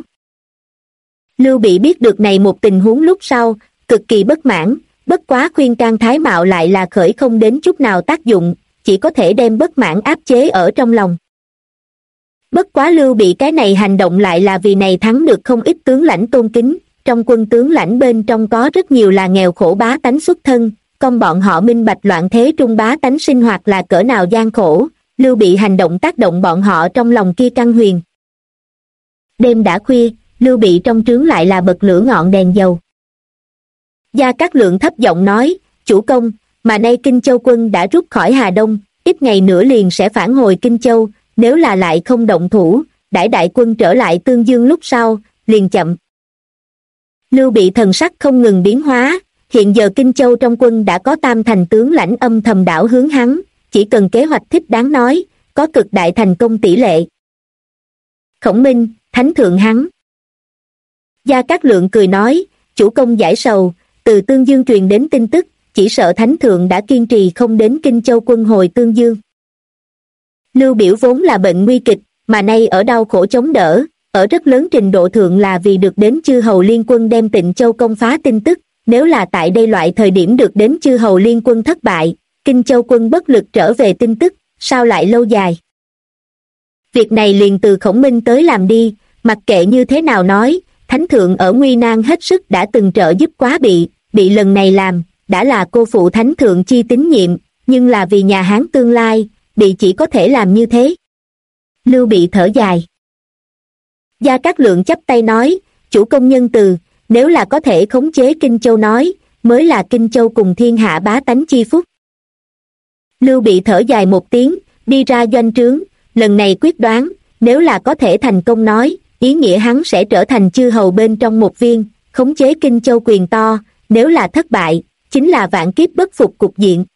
Lưu Bị biết được này một tình huống lúc sau, cực kỳ bất mãn, bất quá khuyên can Thái Mạo lại là khởi không đến chút nào tác dụng, chỉ có thể đem bất mãn áp chế ở trong lòng. Bất quá Lưu Bị cái này hành động lại là vì này thắng được không ít tướng lãnh tôn kính, trong quân tướng lãnh bên trong có rất nhiều là nghèo khổ bá tánh xuất thân, con bọn họ minh bạch loạn thế trung bá tánh sinh hoạt là cỡ nào gian khổ, Lưu Bị hành động tác động bọn họ trong lòng kia căn huyền. Đêm đã khuya, Lưu Bị trong trướng lại là bật lửa ngọn đèn dầu. Gia Cát Lượng thấp giọng nói, chủ công, mà nay Kinh Châu quân đã rút khỏi Hà Đông, ít ngày nữa liền sẽ phản hồi Kinh Châu, nếu là lại không động thủ, đãi đại quân trở lại Tương Dương lúc sau, liền chậm. Lưu Bị thần sắc không ngừng biến hóa, hiện giờ Kinh Châu trong quân đã có tam thành tướng lãnh âm thầm đảo hướng hắn, chỉ cần kế hoạch thích đáng nói, có cực đại thành công tỷ lệ. Khổng Minh, thánh thượng hắn. Gia Cát Lượng cười nói, chủ công giải sầu, từ Tương Dương truyền đến tin tức, chỉ sợ thánh thượng đã kiên trì không đến Kinh Châu quân hồi Tương Dương. Lưu Biểu vốn là bệnh nguy kịch, mà nay ở đau khổ chống đỡ, ở rất lớn trình độ thượng là vì được đến chư hầu liên quân đem Tịnh Châu công phá tin tức, nếu là tại đây loại thời điểm được đến chư hầu liên quân thất bại, Kinh Châu quân bất lực trở về tin tức, sao lại lâu dài. Việc này liền từ Khổng Minh tới làm đi, mặc kệ như thế nào nói, thánh thượng ở nguy nan hết sức đã từng trợ giúp quá bị lần này làm, đã là cô phụ thánh thượng chi tín nhiệm, nhưng là vì nhà Hán tương lai, bị chỉ có thể làm như thế. Lưu Bị thở dài. Gia Cát Lượng chắp tay nói, chủ công nhân từ, nếu là có thể khống chế Kinh Châu nói, mới là Kinh Châu cùng thiên hạ bá tánh chi phúc. Lưu Bị thở dài một tiếng, đi ra doanh trướng, lần này quyết đoán, nếu là có thể thành công nói, ý nghĩa hắn sẽ trở thành chư hầu bên trong một viên, khống chế Kinh Châu quyền to, nếu là thất bại, chính là vạn kiếp bất phục cục diện.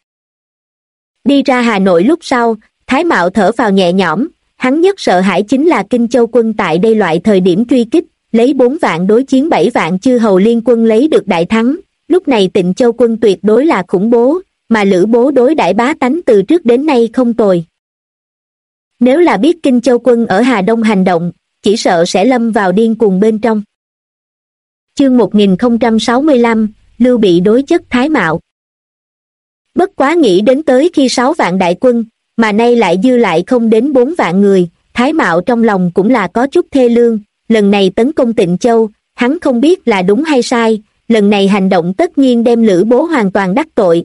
Đi ra Hà Nội lúc sau, Thái Mạo thở phào nhẹ nhõm, hắn nhất sợ hãi chính là Kinh Châu quân tại đây loại thời điểm truy kích, lấy 4 vạn đối chiến 7 vạn chư hầu liên quân lấy được đại thắng, lúc này Tịnh Châu quân tuyệt đối là khủng bố, mà Lữ Bố đối đãi bá tánh từ trước đến nay không tồi. Nếu là biết Kinh Châu quân ở Hà Đông hành động, chỉ sợ sẽ lâm vào điên cuồng bên trong. Chương 1065, Lưu Bị đối chất Thái Mạo. Bất quá nghĩ đến tới khi 6 vạn đại quân, mà nay lại dư lại không đến 4 vạn người, Thái Mạo trong lòng cũng là có chút thê lương. Lần này tấn công Tịnh Châu, hắn không biết là đúng hay sai, lần này hành động tất nhiên đem Lữ Bố hoàn toàn đắc tội.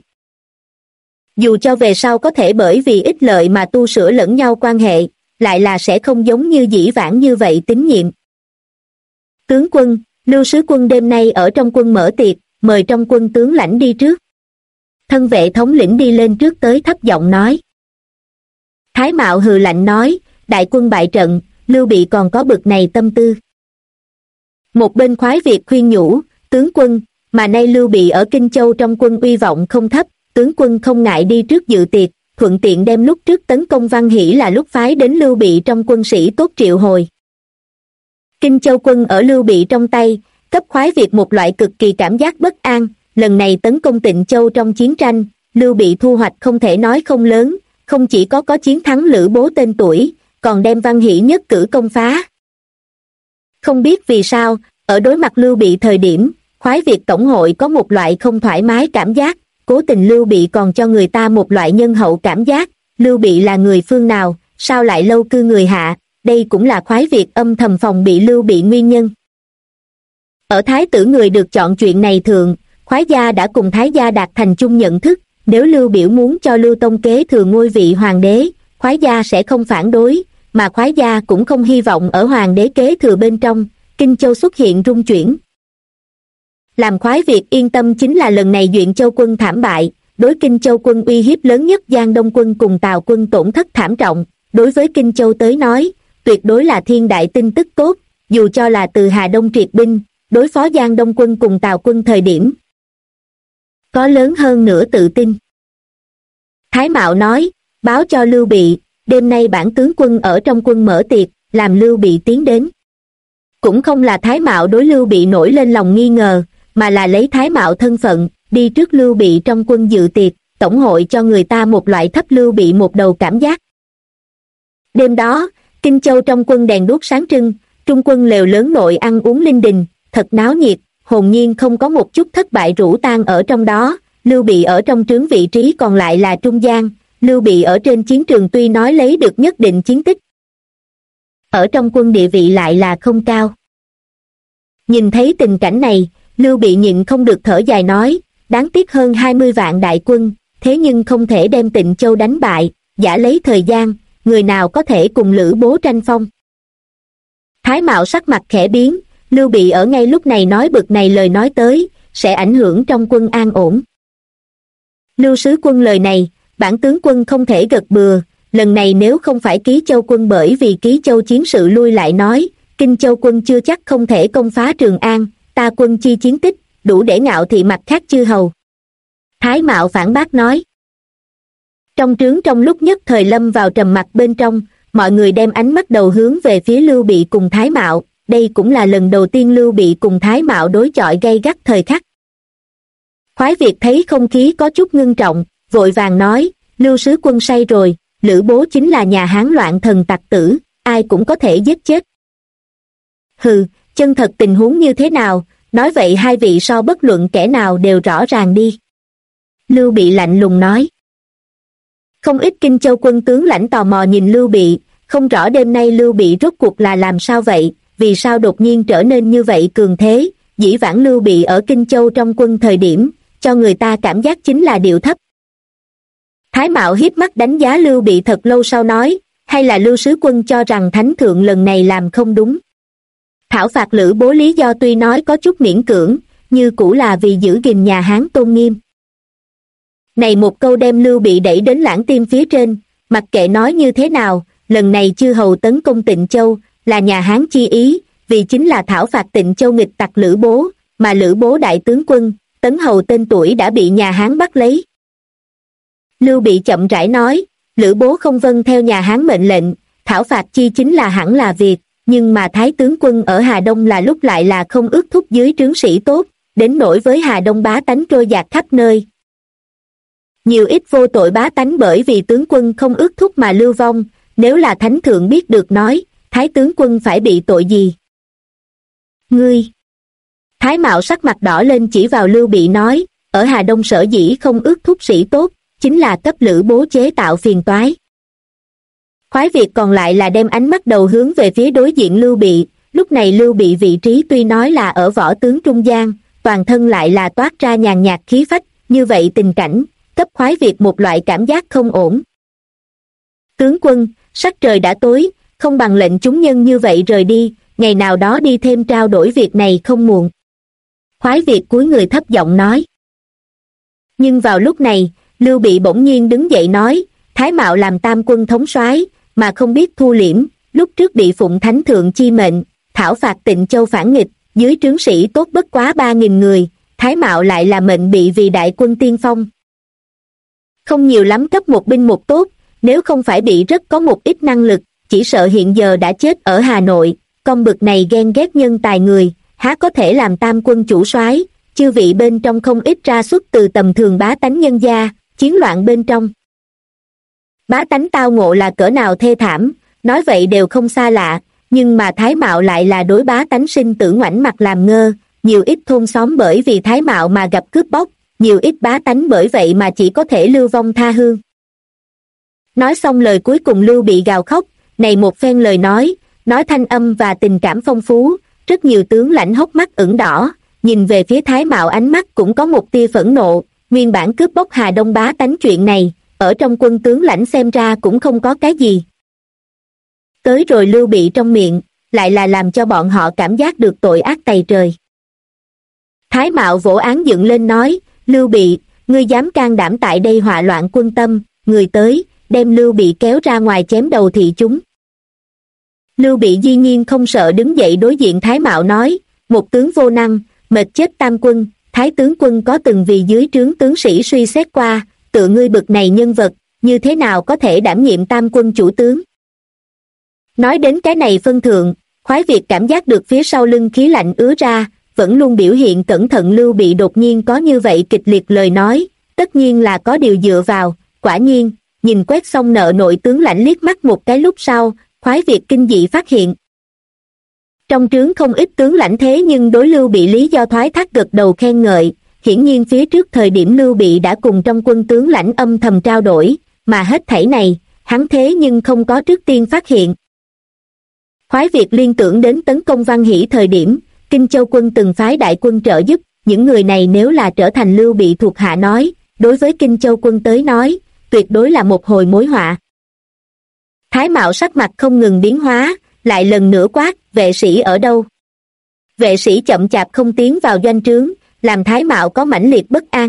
Dù cho về sau có thể bởi vì ích lợi mà tu sửa lẫn nhau quan hệ, lại là sẽ không giống như dĩ vãng như vậy tín nhiệm. Tướng quân, Lưu sứ quân đêm nay ở trong quân mở tiệc, mời trong quân tướng lãnh đi trước. Thân vệ thống lĩnh đi lên trước tới thấp giọng nói. Thái Mạo hừ lạnh nói, đại quân bại trận, Lưu Bị còn có bực này tâm tư. Một bên Khoái Việt khuyên nhủ, tướng quân, mà nay Lưu Bị ở Kinh Châu trong quân uy vọng không thấp, tướng quân không ngại đi trước dự tiệc, thuận tiện đem lúc trước tấn công Văn Hỷ là lúc phái đến Lưu Bị trong quân sĩ tốt triệu hồi. Kinh Châu quân ở Lưu Bị trong tay, cấp Khoái Việt một loại cực kỳ cảm giác bất an, lần này tấn công Tịnh Châu trong chiến tranh, Lưu Bị thu hoạch không thể nói không lớn, không chỉ có chiến thắng Lữ Bố tên tuổi, còn đem Văn Hỷ nhất cử công phá. Không biết vì sao, ở đối mặt Lưu Bị thời điểm, Khoái Việt Tổng hội có một loại không thoải mái cảm giác, cố tình Lưu Bị còn cho người ta một loại nhân hậu cảm giác, Lưu Bị là người phương nào, sao lại lâu cư người hạ, đây cũng là Khoái Việt âm thầm phòng bị Lưu Bị nguyên nhân. Ở Thái tử người được chọn chuyện này thượng, Khoái gia đã cùng Thái gia đạt thành chung nhận thức, nếu Lưu Biểu muốn cho Lưu Tông kế thừa ngôi vị hoàng đế, Khoái gia sẽ không phản đối, mà Khoái gia cũng không hy vọng ở hoàng đế kế thừa bên trong, Kinh Châu xuất hiện rung chuyển. Làm Khoái Việt yên tâm chính là lần này Duyện Châu quân thảm bại, đối Kinh Châu quân uy hiếp lớn nhất Giang Đông quân cùng Tào quân tổn thất thảm trọng, đối với Kinh Châu tới nói, tuyệt đối là thiên đại tin tức tốt, dù cho là từ Hà Đông triệt binh, đối phó Giang Đông quân cùng Tào quân thời điểm. Có lớn hơn nữa tự tin. Thái Mạo nói, báo cho Lưu Bị, đêm nay bản tướng quân ở trong quân mở tiệc, làm Lưu Bị tiến đến. Cũng không là Thái Mạo đối Lưu Bị nổi lên lòng nghi ngờ, mà là lấy Thái Mạo thân phận, đi trước Lưu Bị trong quân dự tiệc, tổng hội cho người ta một loại thấp Lưu Bị một đầu cảm giác. Đêm đó, Kinh Châu trong quân đèn đuốc sáng trưng, trung quân lều lớn nội ăn uống linh đình, thật náo nhiệt, hồn nhiên không có một chút thất bại rũ tan ở trong đó. Lưu Bị ở trong trướng vị trí còn lại là trung gian, Lưu Bị ở trên chiến trường tuy nói lấy được nhất định chiến tích, ở trong quân địa vị lại là không cao. Nhìn thấy tình cảnh này, Lưu Bị nhịn không được thở dài nói, đáng tiếc hơn 20 vạn đại quân, thế nhưng không thể đem Tịnh Châu đánh bại, giả lấy thời gian, người nào có thể cùng Lữ Bố tranh phong. Thái Mạo sắc mặt khẽ biến, Lưu Bị ở ngay lúc này nói bực này lời nói tới, sẽ ảnh hưởng trong quân an ổn. Lưu sứ quân lời này, bản tướng quân không thể gật bừa, lần này nếu không phải Ký Châu quân bởi vì Ký Châu chiến sự lui lại nói, Kinh Châu quân chưa chắc không thể công phá Trường An, ta quân chi chiến tích, đủ để ngạo thị mặt khác chư hầu. Thái Mạo phản bác nói. Trong trướng trong lúc nhất thời lâm vào trầm mặc bên trong, mọi người đem ánh mắt đầu hướng về phía Lưu Bị cùng Thái Mạo, đây cũng là lần đầu tiên Lưu Bị cùng Thái Mạo đối chọi gay gắt thời khắc. Khoái Việt thấy không khí có chút ngưng trọng, vội vàng nói, Lưu sứ quân say rồi, Lữ Bố chính là nhà Hán loạn thần tặc tử, ai cũng có thể giết chết. Hừ, chân thật tình huống như thế nào, nói vậy hai vị so bất luận kẻ nào đều rõ ràng đi. Lưu Bị lạnh lùng nói. Không ít Kinh Châu quân tướng lãnh tò mò nhìn Lưu Bị, không rõ đêm nay Lưu Bị rốt cuộc là làm sao vậy, vì sao đột nhiên trở nên như vậy cường thế, dĩ vãng Lưu Bị ở Kinh Châu trong quân thời điểm, cho người ta cảm giác chính là điệu thấp. Thái Mạo hiếp mắt đánh giá Lưu Bị thật lâu sau nói, hay là Lưu sứ quân cho rằng Thánh Thượng lần này làm không đúng. Thảo phạt Lữ Bố lý do tuy nói có chút miễn cưỡng, như cũ là vì giữ gìn nhà Hán tôn nghiêm. Này một câu đem Lưu Bị đẩy đến lãng tim phía trên, mặc kệ nói như thế nào, lần này chư hầu tấn công Tịnh Châu, là nhà Hán chi ý, vì chính là thảo phạt Tịnh Châu nghịch tặc Lữ Bố, mà Lữ Bố đại tướng quân, Tấn Hầu tên tuổi đã bị nhà Hán bắt lấy. Lưu Bị chậm rãi nói, Lữ Bố không vâng theo nhà Hán mệnh lệnh, thảo phạt chi chính là hẳn là việc, nhưng mà Thái tướng quân ở Hà Đông là lúc lại là không ước thúc dưới trướng sĩ tốt, đến nỗi với Hà Đông bá tánh trôi dạt khắp nơi. Nhiều ít vô tội bá tánh bởi vì tướng quân không ước thúc mà lưu vong, nếu là Thánh Thượng biết được nói, Thái tướng quân phải bị tội gì? Ngươi! Thái Mạo sắc mặt đỏ lên chỉ vào Lưu Bị nói, ở Hà Đông sở dĩ không ước thúc sĩ tốt, chính là cấp Lữ Bố chế tạo phiền toái. Khoái Việt còn lại là đem ánh mắt đầu hướng về phía đối diện Lưu Bị, lúc này Lưu Bị vị trí tuy nói là ở võ tướng trung gian, toàn thân lại là toát ra nhàn nhạt khí phách, như vậy tình cảnh, cấp Khoái Việt một loại cảm giác không ổn. Tướng quân, sắc trời đã tối, không bằng lệnh chúng nhân như vậy rời đi, ngày nào đó đi thêm trao đổi việc này không muộn. Khoái Việt cúi người thấp giọng nói. Nhưng vào lúc này, Lưu Bị bỗng nhiên đứng dậy nói, Thái Mạo làm tam quân thống soái mà không biết thu liễm, lúc trước bị Phụng Thánh Thượng chi mệnh, thảo phạt Tịnh Châu phản nghịch, dưới trướng sĩ tốt bất quá 3.000 người, Thái Mạo lại là mệnh bị vì đại quân tiên phong. Không nhiều lắm cấp một binh một tốt, nếu không phải bị rất có một ít năng lực, chỉ sợ hiện giờ đã chết ở Hà Nội, con bực này ghen ghét nhân tài người, há có thể làm tam quân chủ soái, chư vị bên trong không ít ra xuất từ tầm thường bá tánh nhân gia, chiến loạn bên trong. Bá tánh tao ngộ là cỡ nào thê thảm, nói vậy đều không xa lạ, nhưng mà Thái Mạo lại là đối bá tánh sinh tử ngoảnh mặt làm ngơ, nhiều ít thôn xóm bởi vì Thái Mạo mà gặp cướp bóc, nhiều ít bá tánh bởi vậy mà chỉ có thể lưu vong tha hương. Nói xong lời cuối cùng Lưu Bị gào khóc, này một phen lời nói thanh âm và tình cảm phong phú, rất nhiều tướng lãnh hốc mắt ửng đỏ, nhìn về phía Thái Mạo ánh mắt cũng có một tia phẫn nộ, nguyên bản cướp bóc Hà Đông bá tánh chuyện này, ở trong quân tướng lãnh xem ra cũng không có cái gì. Tới rồi Lưu Bị trong miệng, lại là làm cho bọn họ cảm giác được tội ác tày trời. Thái Mạo vỗ án dựng lên nói, Lưu Bị, ngươi dám can đảm tại đây họa loạn quân tâm, người tới, đem Lưu Bị kéo ra ngoài chém đầu thị chúng. Lưu Bị dĩ nhiên không sợ đứng dậy đối diện Thái Mạo nói, một tướng vô năng, mệt chết tam quân, Thái tướng quân có từng vì dưới trướng tướng sĩ suy xét qua, tự ngươi bực này nhân vật, như thế nào có thể đảm nhiệm tam quân chủ tướng. Nói đến cái này phân thượng, Khoái Việt cảm giác được phía sau lưng khí lạnh ứa ra, vẫn luôn biểu hiện cẩn thận Lưu Bị đột nhiên có như vậy kịch liệt lời nói, tất nhiên là có điều dựa vào, quả nhiên, nhìn quét xong nợ nội tướng lãnh liếc mắt một cái lúc sau, Khoái Việt kinh dị phát hiện. Trong trướng không ít tướng lãnh thế nhưng đối Lưu Bị lý do thoái thác gật đầu khen ngợi, hiển nhiên phía trước thời điểm Lưu Bị đã cùng trong quân tướng lãnh âm thầm trao đổi, mà hết thảy này, hắn thế nhưng không có trước tiên phát hiện. Khoái Việt liên tưởng đến tấn công Văn Hỷ thời điểm, Kinh Châu quân từng phái đại quân trợ giúp, những người này nếu là trở thành Lưu Bị thuộc hạ nói, đối với Kinh Châu quân tới nói, tuyệt đối là một hồi mối họa. Thái Mạo sắc mặt không ngừng biến hóa, lại lần nữa quát, vệ sĩ ở đâu? Vệ sĩ chậm chạp không tiến vào doanh trướng, làm Thái Mạo có mãnh liệt bất an.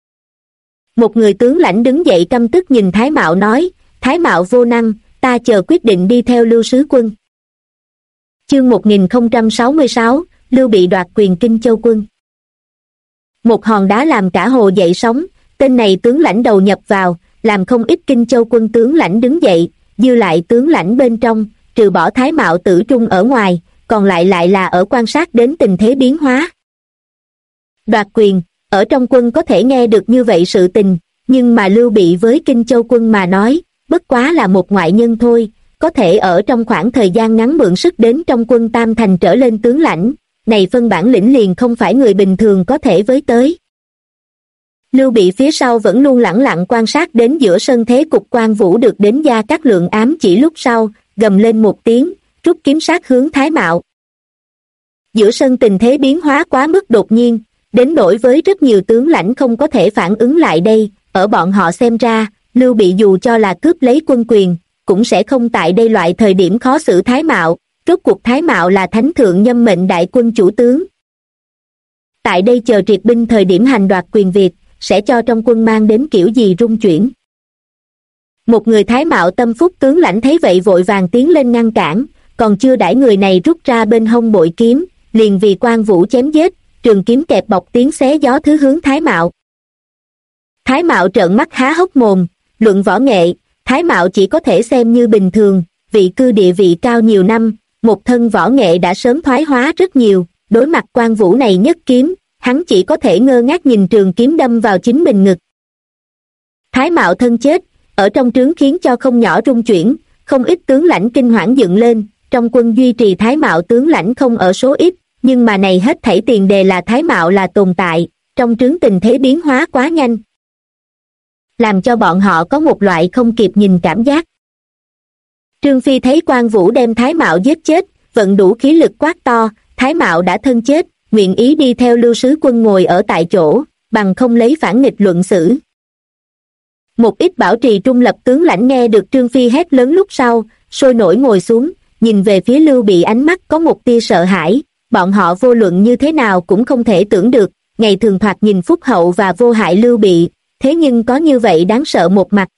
Một người tướng lãnh đứng dậy căm tức nhìn Thái Mạo nói, Thái Mạo vô năng, ta chờ quyết định đi theo Lưu sứ quân. Chương 1066, Lưu Bị đoạt quyền Kinh Châu quân. Một hòn đá làm cả hồ dậy sóng, tên này tướng lãnh đầu nhập vào, làm không ít Kinh Châu quân tướng lãnh đứng dậy, dư lại tướng lãnh bên trong, trừ bỏ Thái Mạo Tử Trung ở ngoài, còn lại là ở quan sát đến tình thế biến hóa. Đoạt quyền, ở trong quân có thể nghe được như vậy sự tình, nhưng mà Lưu Bị với Kinh Châu quân mà nói, bất quá là một ngoại nhân thôi, có thể ở trong khoảng thời gian ngắn mượn sức đến trong quân Tam Thành trở lên tướng lãnh, này phân bản lĩnh liền không phải người bình thường có thể với tới. Lưu Bị phía sau vẫn luôn lẳng lặng quan sát đến giữa sân thế cục. Quan Vũ được đến Gia Cát Lượng ám chỉ lúc sau, gầm lên một tiếng, rút kiếm sát hướng Thái Mạo. Giữa sân tình thế biến hóa quá mức đột nhiên, đến nỗi với rất nhiều tướng lãnh không có thể phản ứng lại đây, ở bọn họ xem ra, Lưu Bị dù cho là cướp lấy quân quyền, cũng sẽ không tại đây loại thời điểm khó xử Thái Mạo, rốt cuộc Thái Mạo là thánh thượng nhâm mệnh đại quân chủ tướng. Tại đây chờ triệt binh thời điểm hành đoạt quyền Việt, sẽ cho trong quân mang đến kiểu gì rung chuyển. Một người Thái Mạo tâm phúc tướng lãnh thấy vậy vội vàng tiến lên ngăn cản, còn chưa đãi người này rút ra bên hông bội kiếm, liền vì Quan Vũ chém giết, trường kiếm kẹp bọc tiếng xé gió thứ hướng Thái Mạo. Thái Mạo trợn mắt há hốc mồm, luận võ nghệ, Thái Mạo chỉ có thể xem như bình thường, vị cư địa vị cao nhiều năm, một thân võ nghệ đã sớm thoái hóa rất nhiều, đối mặt Quan Vũ này nhất kiếm, hắn chỉ có thể ngơ ngác nhìn trường kiếm đâm vào chính mình ngực. Thái Mạo thân chết, ở trong trướng khiến cho không nhỏ rung chuyển, không ít tướng lãnh kinh hoảng dựng lên, trong quân duy trì Thái Mạo tướng lãnh không ở số ít, nhưng mà này hết thảy tiền đề là Thái Mạo là tồn tại, trong trướng tình thế biến hóa quá nhanh, làm cho bọn họ có một loại không kịp nhìn cảm giác. Trương Phi thấy Quan Vũ đem Thái Mạo giết chết, vận đủ khí lực quát to, Thái Mạo đã thân chết, nguyện ý đi theo Lưu Sứ Quân ngồi ở tại chỗ, bằng không lấy phản nghịch luận xử. Một ít bảo trì trung lập tướng lãnh nghe được Trương Phi hét lớn lúc sau, sôi nổi ngồi xuống, nhìn về phía Lưu Bị ánh mắt có một tia sợ hãi, bọn họ vô luận như thế nào cũng không thể tưởng được, ngày thường thoạt nhìn phúc hậu và vô hại Lưu Bị, thế nhưng có như vậy đáng sợ một mặt.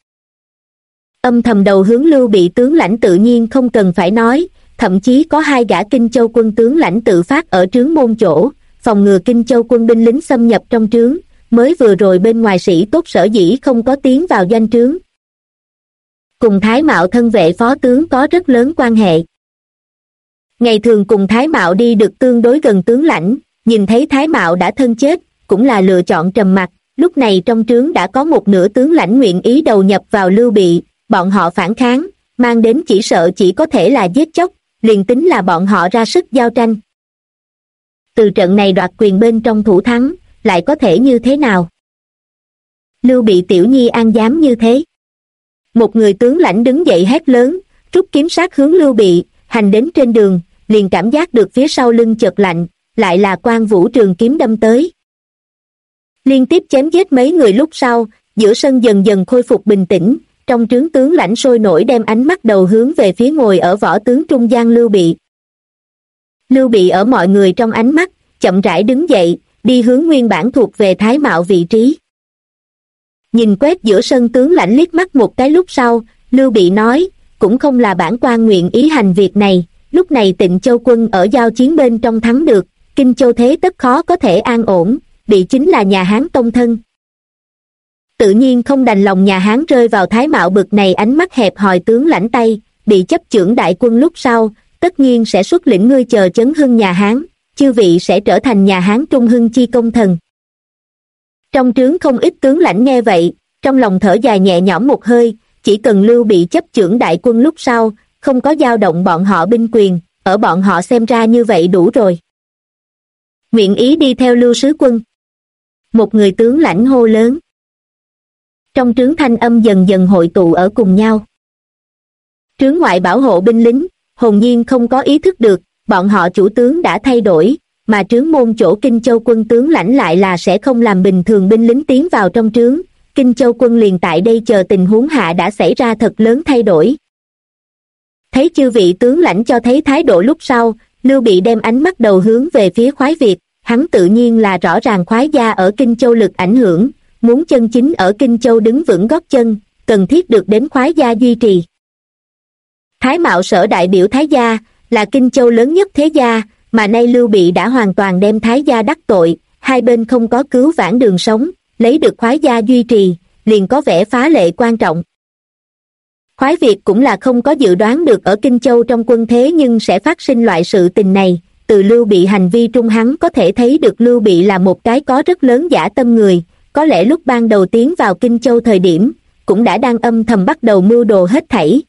Âm thầm đầu hướng Lưu Bị tướng lãnh tự nhiên không cần phải nói, thậm chí có 2 gã Kinh Châu quân tướng lãnh tự phát ở trướng môn chỗ, phòng ngừa Kinh Châu quân binh lính xâm nhập trong trướng, mới vừa rồi bên ngoài sĩ tốt sở dĩ không có tiến vào doanh trướng. Cùng Thái Mạo thân vệ phó tướng có rất lớn quan hệ. Ngày thường cùng Thái Mạo đi được tương đối gần tướng lãnh, nhìn thấy Thái Mạo đã thân chết, cũng là lựa chọn trầm mặc, lúc này trong trướng đã có một nửa tướng lãnh nguyện ý đầu nhập vào Lưu Bị, bọn họ phản kháng, mang đến chỉ sợ chỉ có thể là giết chóc, liền tính là bọn họ ra sức giao tranh. Từ trận này đoạt quyền bên trong thủ thắng, lại có thể như thế nào? Lưu Bị tiểu nhi an dám như thế. Một người tướng lãnh đứng dậy hét lớn, rút kiếm sát hướng Lưu Bị, hành đến trên đường, liền cảm giác được phía sau lưng chợt lạnh, lại là Quan Vũ trường kiếm đâm tới. Liên tiếp chém giết mấy người lúc sau, giữa sân dần dần khôi phục bình tĩnh, trong trướng tướng lãnh sôi nổi đem ánh mắt đầu hướng về phía ngồi ở võ tướng trung gian Lưu Bị. Lưu Bị ở mọi người trong ánh mắt, chậm rãi đứng dậy, đi hướng nguyên bản thuộc về Thái Mạo vị trí. Nhìn quét giữa sân tướng lãnh liếc mắt một cái lúc sau, Lưu Bị nói, cũng không là bản quan nguyện ý hành việc này, lúc này Tịnh Châu quân ở giao chiến bên trong thắng được, Kinh Châu thế tất khó có thể an ổn, bị chính là nhà Hán tông thân. Tự nhiên không đành lòng nhà Hán rơi vào Thái Mạo bực này ánh mắt hẹp hòi tướng lãnh tay, bị chấp chưởng đại quân lúc sau, tất nhiên sẽ xuất lĩnh ngươi chờ chấn hưng nhà Hán, chư vị sẽ trở thành nhà Hán trung hưng chi công thần. Trong trướng không ít tướng lãnh nghe vậy, trong lòng thở dài nhẹ nhõm một hơi, chỉ cần Lưu Bị chấp chưởng đại quân lúc sau, không có dao động bọn họ binh quyền, ở bọn họ xem ra như vậy đủ rồi. Nguyện ý đi theo Lưu Sứ Quân. Một người tướng lãnh hô lớn. Trong trướng thanh âm dần dần hội tụ ở cùng nhau. Trướng ngoại bảo hộ binh lính, hồn nhiên không có ý thức được, bọn họ chủ tướng đã thay đổi, mà trướng môn chỗ Kinh Châu quân tướng lãnh lại là sẽ không làm bình thường binh lính tiến vào trong trướng. Kinh Châu quân liền tại đây chờ tình huống hạ đã xảy ra thật lớn thay đổi. Thấy chư vị tướng lãnh cho thấy thái độ lúc sau, Lưu Bị đem ánh mắt đầu hướng về phía khoái Việt, hắn tự nhiên là rõ ràng khoái gia ở Kinh Châu lực ảnh hưởng, muốn chân chính ở Kinh Châu đứng vững gót chân, cần thiết được đến khoái gia duy trì. Thái Mạo sở đại biểu Thái gia, là Kinh Châu lớn nhất thế gia, mà nay Lưu Bị đã hoàn toàn đem Thái gia đắc tội, hai bên không có cứu vãn đường sống, lấy được khoái gia duy trì, liền có vẻ phá lệ quan trọng. Khoái Việt cũng là không có dự đoán được ở Kinh Châu trong quân thế nhưng sẽ phát sinh loại sự tình này, từ Lưu Bị hành vi trung hắn có thể thấy được Lưu Bị là một cái có rất lớn dã tâm người, có lẽ lúc ban đầu tiến vào Kinh Châu thời điểm, cũng đã đang âm thầm bắt đầu mưu đồ hết thảy.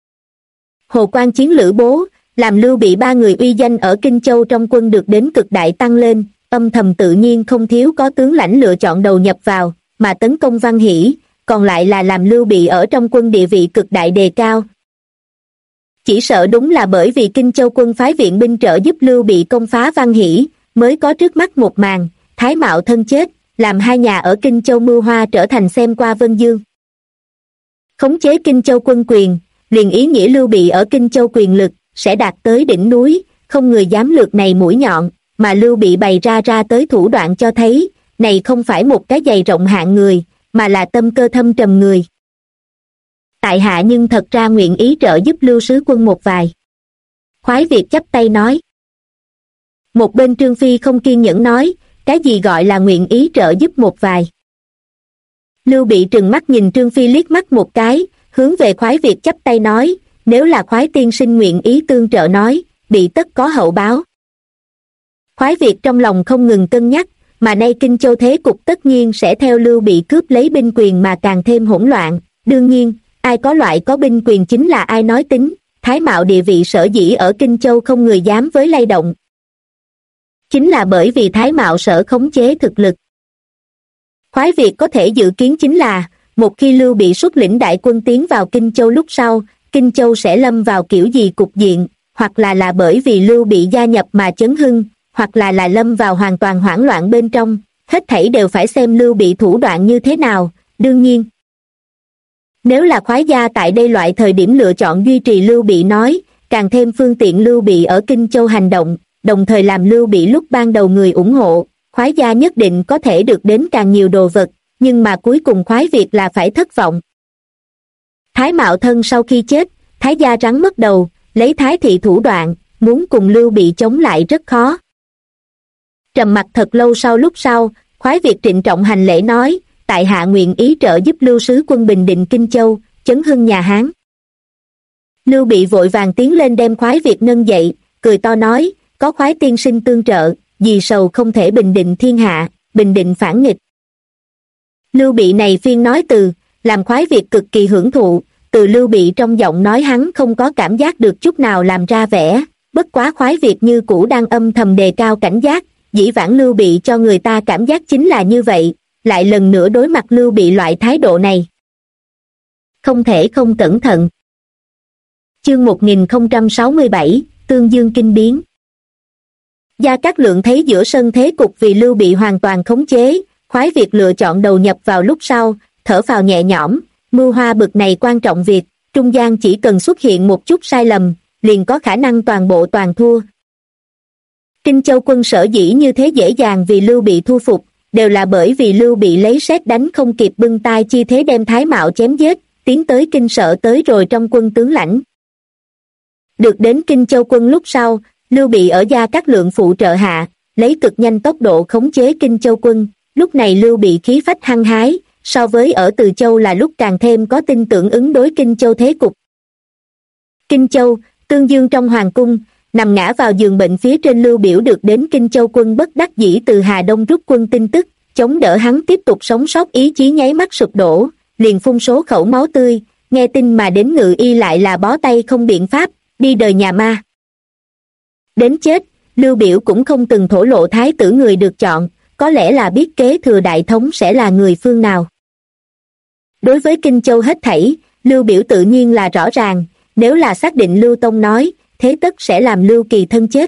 Hồ Quan Chiến Lữ Bố, làm Lưu Bị ba người uy danh ở Kinh Châu trong quân được đến cực đại tăng lên, âm thầm tự nhiên không thiếu có tướng lãnh lựa chọn đầu nhập vào, mà tấn công Văn Hỷ, còn lại là làm Lưu Bị ở trong quân địa vị cực đại đề cao. Chỉ sợ đúng là bởi vì Kinh Châu quân phái viện binh trợ giúp Lưu Bị công phá Văn Hỷ, mới có trước mắt một màn, Thái Mạo thân chết, làm hai nhà ở Kinh Châu mưu hoa trở thành xem qua Vân Dương. Khống chế Kinh Châu quân quyền, liền ý nghĩa Lưu Bị ở Kinh Châu quyền lực, sẽ đạt tới đỉnh núi, không người dám lược này mũi nhọn, mà Lưu Bị bày ra tới thủ đoạn cho thấy, này không phải một cái dày rộng hạng người, mà là tâm cơ thâm trầm người. Tại hạ nhưng thật ra nguyện ý trợ giúp Lưu Sứ Quân một vài. Khoái Việt chắp tay nói. Một bên Trương Phi không kiên nhẫn nói, cái gì gọi là nguyện ý trợ giúp một vài. Lưu Bị trừng mắt nhìn Trương Phi liếc mắt một cái, hướng về Khoái Việt chắp tay nói, nếu là Khoái tiên sinh nguyện ý tương trợ nói, bị tất có hậu báo. Khoái Việt trong lòng không ngừng cân nhắc, mà nay Kinh Châu thế cục tất nhiên sẽ theo Lưu Bị cướp lấy binh quyền mà càng thêm hỗn loạn, đương nhiên, ai có loại có binh quyền chính là ai nói tính, Thái Mạo địa vị sở dĩ ở Kinh Châu không người dám với lay động. chính là bởi vì Thái Mạo sở khống chế thực lực. Khoái Việt có thể dự kiến chính là, một khi Lưu Bị xuất lĩnh đại quân tiến vào Kinh Châu lúc sau, Kinh Châu sẽ lâm vào kiểu gì cục diện, hoặc là bởi vì Lưu Bị gia nhập mà chấn hưng, hoặc là lâm vào hoàn toàn hoảng loạn bên trong, hết thảy đều phải xem Lưu Bị thủ đoạn như thế nào. Đương nhiên, nếu là khoái gia tại đây loại thời điểm lựa chọn duy trì Lưu Bị nói, càng thêm phương tiện Lưu Bị ở Kinh Châu hành động, đồng thời làm Lưu Bị lúc ban đầu người ủng hộ, khoái gia nhất định có thể được đến càng nhiều đồ vật, nhưng mà cuối cùng khoái Việt là phải thất vọng. Thái Mạo Thân sau khi chết, Thái gia rắn mất đầu, lấy Thái thị thủ đoạn, muốn cùng Lưu Bị chống lại rất khó. Trầm mặc thật lâu lúc sau, khoái Việt trịnh trọng hành lễ nói, tại hạ nguyện ý trợ giúp Lưu sứ quân bình định Kinh Châu, chấn hưng nhà Hán. Lưu Bị vội vàng tiến lên đem khoái Việt nâng dậy, cười to nói, có khoái tiên sinh tương trợ, vì sầu không thể bình định thiên hạ, bình định phản nghịch. Lưu Bị này phiên nói từ, làm khoái Việt cực kỳ hưởng thụ, từ Lưu Bị trong giọng nói hắn không có cảm giác được chút nào làm ra vẻ, bất quá khoái Việt như cũ đang âm thầm đề cao cảnh giác, dĩ vãng Lưu Bị cho người ta cảm giác chính là như vậy, lại lần nữa đối mặt Lưu Bị loại thái độ này. Không thể không cẩn thận. Chương 1067, Tương Dương kinh biến. Gia Cát Lượng thấy giữa sân thế cục vì Lưu Bị hoàn toàn khống chế, khoái Việt lựa chọn đầu nhập vào lúc sau, thở phào nhẹ nhõm, mưu hoa bực này quan trọng việc, trung gian chỉ cần xuất hiện một chút sai lầm, liền có khả năng toàn thua. Kinh Châu quân sở dĩ như thế dễ dàng vì Lưu Bị thu phục, đều là bởi vì Lưu Bị lấy sét đánh không kịp bưng tay chi thế đem Thái Mạo chém giết, tiến tới Kinh Sợ tới rồi trong quân tướng lãnh. Được đến Kinh Châu quân lúc sau, Lưu Bị ở Gia Cát Lượng phụ trợ hạ, lấy cực nhanh tốc độ khống chế Kinh Châu quân, lúc này Lưu Bị khí phách hăng hái, so với ở Từ Châu là lúc càng thêm có tin tưởng ứng đối Kinh Châu thế cục. Kinh Châu, Tương Dương trong hoàng cung, nằm ngã vào giường bệnh phía trên Lưu Biểu được đến Kinh Châu quân bất đắc dĩ từ Hà Đông rút quân tin tức, chống đỡ hắn tiếp tục sống sót ý chí nháy mắt sụp đổ, liền phun số khẩu máu tươi, nghe tin mà đến ngự y lại là bó tay không biện pháp, đi đời nhà ma. Đến chết, Lưu Biểu cũng không từng thổ lộ thái tử người được chọn, có lẽ là biết kế thừa đại thống sẽ là người phương nào. Đối với Kinh Châu hết thảy, Lưu Biểu tự nhiên là rõ ràng, nếu là xác định Lưu Tông nói, thế tất sẽ làm Lưu Kỳ thân chết.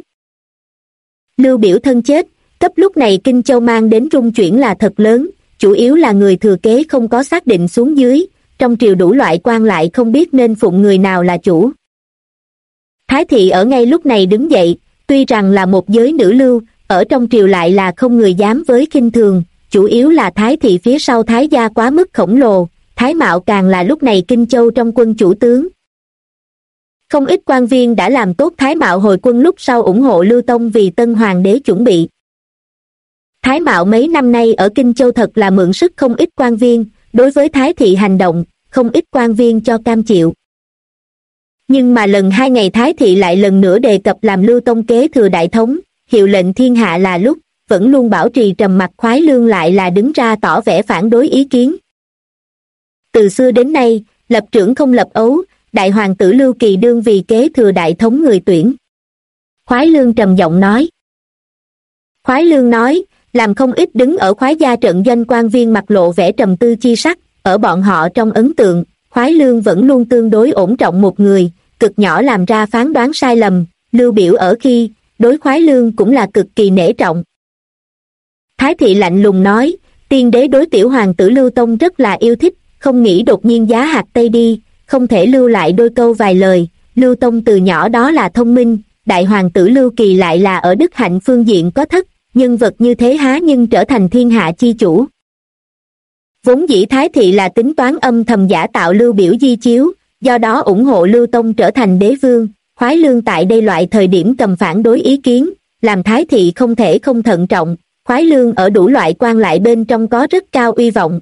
Lưu Biểu thân chết, cấp lúc này Kinh Châu mang đến rung chuyển là thật lớn, chủ yếu là người thừa kế không có xác định xuống dưới, trong triều đủ loại quan lại không biết nên phụng người nào là chủ. Thái thị ở ngay lúc này đứng dậy, tuy rằng là một giới nữ lưu, ở trong triều lại là không người dám với khinh thường, chủ yếu là Thái thị phía sau Thái gia quá mức khổng lồ, Thái Mạo càng là lúc này Kinh Châu trong quân chủ tướng. Không ít quan viên đã làm tốt Thái Mạo hồi quân lúc sau ủng hộ Lưu Tông vì tân hoàng đế chuẩn bị. Thái Mạo mấy năm nay ở Kinh Châu thật là mượn sức không ít quan viên, đối với Thái thị hành động, không ít quan viên cho cam chịu. Nhưng mà lần 2 ngày Thái thị lại lần nữa đề cập làm Lưu Tông kế thừa đại thống, hiệu lệnh thiên hạ là lúc, vẫn luôn bảo trì trầm mặc Khoái Lương lại là đứng ra tỏ vẻ phản đối ý kiến. Từ xưa đến nay, lập trưởng không lập ấu, đại hoàng tử Lưu Kỳ đương vì kế thừa đại thống người tuyển. Khoái Lương trầm giọng nói. Khoái Lương nói, làm không ít đứng ở khoái gia trận doanh quan viên mặt lộ vẻ trầm tư chi sắc, ở bọn họ trong ấn tượng, Khoái Lương vẫn luôn tương đối ổn trọng một người, cực nhỏ làm ra phán đoán sai lầm, Lưu Biểu ở khi, đối Khoái Lương cũng là cực kỳ nể trọng. Thái thị lạnh lùng nói, tiên đế đối tiểu hoàng tử Lưu Tông rất là yêu thích, không nghĩ đột nhiên giá hạt Tây đi, không thể lưu lại đôi câu vài lời, Lưu Tông từ nhỏ đó là thông minh, đại hoàng tử Lưu Kỳ lại là ở đức hạnh phương diện có thất, nhân vật như thế há nhưng trở thành thiên hạ chi chủ. Vốn dĩ Thái thị là tính toán âm thầm giả tạo Lưu Biểu di chiếu, do đó ủng hộ Lưu Tông trở thành đế vương, Khoái Lương tại đây loại thời điểm cầm phản đối ý kiến, làm Thái thị không thể không thận trọng, Khoái Lương ở đủ loại quan lại bên trong có rất cao uy vọng.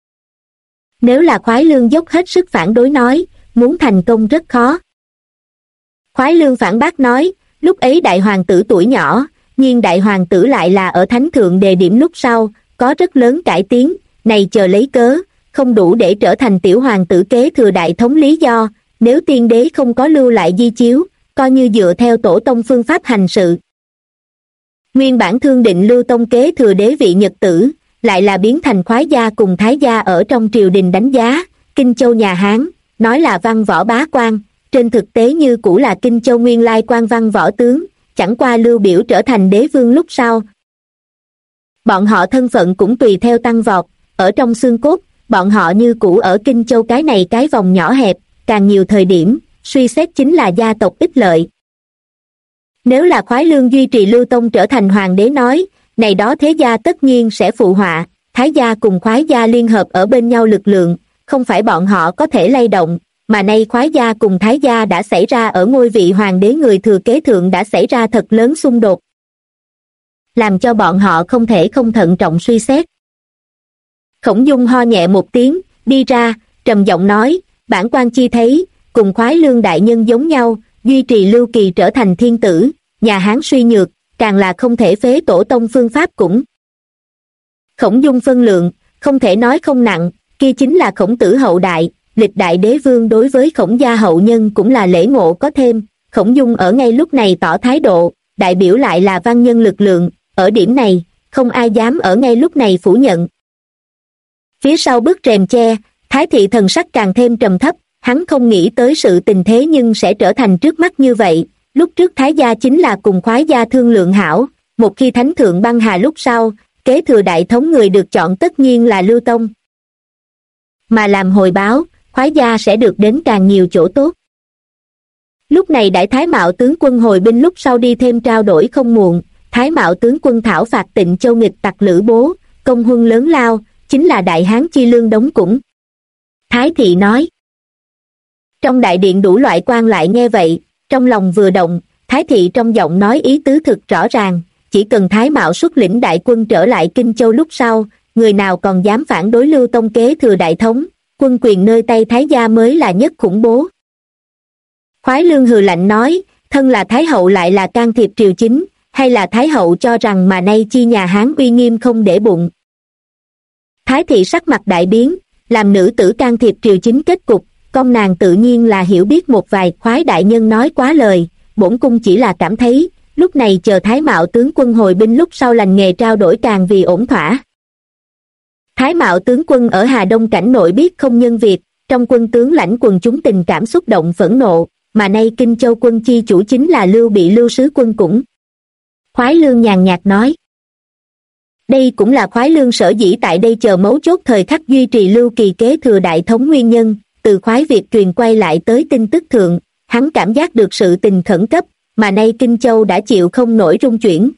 Nếu là Khoái Lương dốc hết sức phản đối nói, muốn thành công rất khó. Khoái Lương phản bác nói, lúc ấy đại hoàng tử tuổi nhỏ, nhưng đại hoàng tử lại là ở thánh thượng đề điểm lúc sau, có rất lớn cải tiến, này chờ lấy cớ, không đủ để trở thành tiểu hoàng tử kế thừa đại thống lý do, nếu tiên đế không có lưu lại di chiếu, coi như dựa theo tổ tông phương pháp hành sự. Nguyên bản thương định Lưu Tông kế thừa đế vị Nhật Tử, lại là biến thành khoái gia cùng thái gia ở trong triều đình đánh giá, Kinh Châu nhà Hán, nói là văn võ bá quan, trên thực tế như cũ là Kinh Châu nguyên lai quan văn võ tướng, chẳng qua Lưu Biểu trở thành đế vương lúc sau. Bọn họ thân phận cũng tùy theo tăng vọt, ở trong xương cốt, bọn họ như cũ ở Kinh Châu cái này cái vòng nhỏ hẹp, càng nhiều thời điểm, suy xét chính là gia tộc ích lợi. Nếu là Khoái Lương duy trì Lưu Tông trở thành hoàng đế nói, này đó thế gia tất nhiên sẽ phụ họa, Thái gia cùng Khoái gia liên hợp ở bên nhau lực lượng, không phải bọn họ có thể lay động, mà nay Khoái gia cùng Thái gia đã xảy ra ở ngôi vị hoàng đế người thừa kế thượng đã xảy ra thật lớn xung đột, làm cho bọn họ không thể không thận trọng suy xét. Khổng Dung ho nhẹ một tiếng, đi ra, trầm giọng nói, bản quan chi thấy, cùng Khoái Lương đại nhân giống nhau, duy trì Lưu Kỳ trở thành thiên tử, nhà Hán suy nhược, càng là không thể phế tổ tông phương pháp cũng. Khổng Dung phân lượng, không thể nói không nặng, kia chính là Khổng tử hậu đại, lịch đại đế vương đối với Khổng gia hậu nhân cũng là lễ ngộ có thêm, Khổng Dung ở ngay lúc này tỏ thái độ, đại biểu lại là văn nhân lực lượng, ở điểm này, không ai dám ở ngay lúc này phủ nhận. Phía sau bức rèm che, Thái thị thần sắc càng thêm trầm thấp, hắn không nghĩ tới sự tình thế nhưng sẽ trở thành trước mắt như vậy, lúc trước Thái gia chính là cùng Khoái gia thương lượng hảo, một khi Thánh thượng băng hà lúc sau, kế thừa đại thống người được chọn tất nhiên là Lưu Tông. Mà làm hồi báo, Khoái gia sẽ được đến càng nhiều chỗ tốt. Lúc này Đại Thái Mạo tướng quân hồi binh lúc sau đi thêm trao đổi không muộn, Thái Mạo tướng quân thảo phạt Tịnh Châu nghịch tặc Lữ Bố, công huân lớn lao, chính là Đại Hán chi lương đóng cũng. Thái thị nói. Trong đại điện đủ loại quan lại nghe vậy, trong lòng vừa động, Thái thị trong giọng nói ý tứ thực rõ ràng, chỉ cần Thái Mạo xuất lĩnh đại quân trở lại Kinh Châu lúc sau, người nào còn dám phản đối Lưu Tông kế thừa đại thống, quân quyền nơi tay Thái gia mới là nhất khủng bố. Khoái Lương hừ lạnh nói, thân là Thái hậu lại là can thiệp triều chính, hay là Thái hậu cho rằng mà nay chi nhà Hán uy nghiêm không để bụng. Thái thị sắc mặt đại biến, làm nữ tử can thiệp triều chính kết cục, con nàng tự nhiên là hiểu biết một vài. Khoái đại nhân nói quá lời, bổn cung chỉ là cảm thấy, lúc này chờ Thái Mạo tướng quân hồi binh lúc sau lành nghề trao đổi càng vì ổn thỏa. Thái Mạo tướng quân ở Hà Đông cảnh nội biết không nhân việc, trong quân tướng lãnh quần chúng tình cảm xúc động phẫn nộ, mà nay Kinh Châu quân chi chủ chính là Lưu Bị Lưu sứ quân cũng. Khoái Lương nhàn nhạt nói. Đây cũng là Khoái Lương sở dĩ tại đây chờ mấu chốt thời khắc duy trì Lưu Kỳ kế thừa đại thống nguyên nhân, từ Khoái Việt truyền quay lại tới tin tức thượng, hắn cảm giác được sự tình khẩn cấp, mà nay Kinh Châu đã chịu không nổi rung chuyển.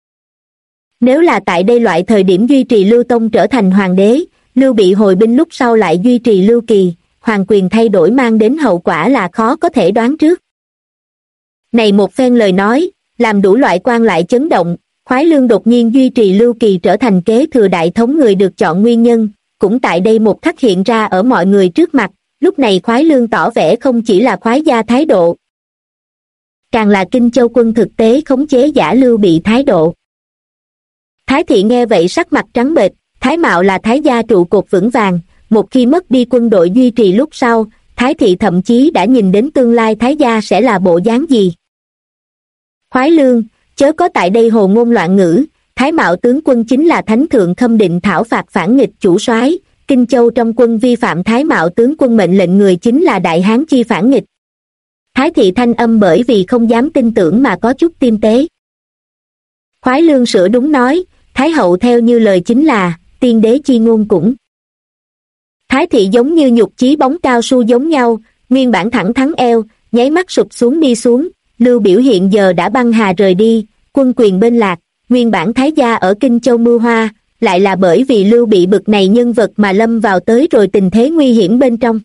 Nếu là tại đây loại thời điểm duy trì Lưu Tông trở thành hoàng đế, Lưu Bị hồi binh lúc sau lại duy trì Lưu Kỳ, hoàng quyền thay đổi mang đến hậu quả là khó có thể đoán trước. Này một phen lời nói, làm đủ loại quan lại chấn động, Khoái Lương đột nhiên duy trì Lưu Kỳ trở thành kế thừa đại thống người được chọn nguyên nhân, cũng tại đây một khắc hiện ra ở mọi người trước mặt, lúc này Khoái Lương tỏ vẻ không chỉ là Khoái gia thái độ, càng là Kinh Châu quân thực tế khống chế giả Lưu Bị thái độ. Thái thị nghe vậy sắc mặt trắng bệch, Thái Mạo là Thái gia trụ cột vững vàng, một khi mất đi quân đội duy trì lúc sau, Thái thị thậm chí đã nhìn đến tương lai Thái gia sẽ là bộ dáng gì. Khoái Lương, chớ có tại đây hồ ngôn loạn ngữ, Thái Mạo tướng quân chính là Thánh thượng khâm định thảo phạt phản nghịch chủ soái, Kinh Châu trong quân vi phạm Thái Mạo tướng quân mệnh lệnh người chính là Đại Hán chi phản nghịch. Thái thị thanh âm bởi vì không dám tin tưởng mà có chút tiêm tế. Khoái Lương sửa đúng nói, Thái hậu theo như lời chính là tiên đế chi ngôn cũng. Thái thị giống như nhục chí bóng cao su giống nhau, nguyên bản thẳng thắn eo, nháy mắt sụp xuống đi xuống. Lưu Biểu hiện giờ đã băng hà rời đi, quân quyền bên lạc, nguyên bản Thái gia ở Kinh Châu mưa hoa, lại là bởi vì Lưu Bị bực này nhân vật mà lâm vào tới rồi tình thế nguy hiểm bên trong.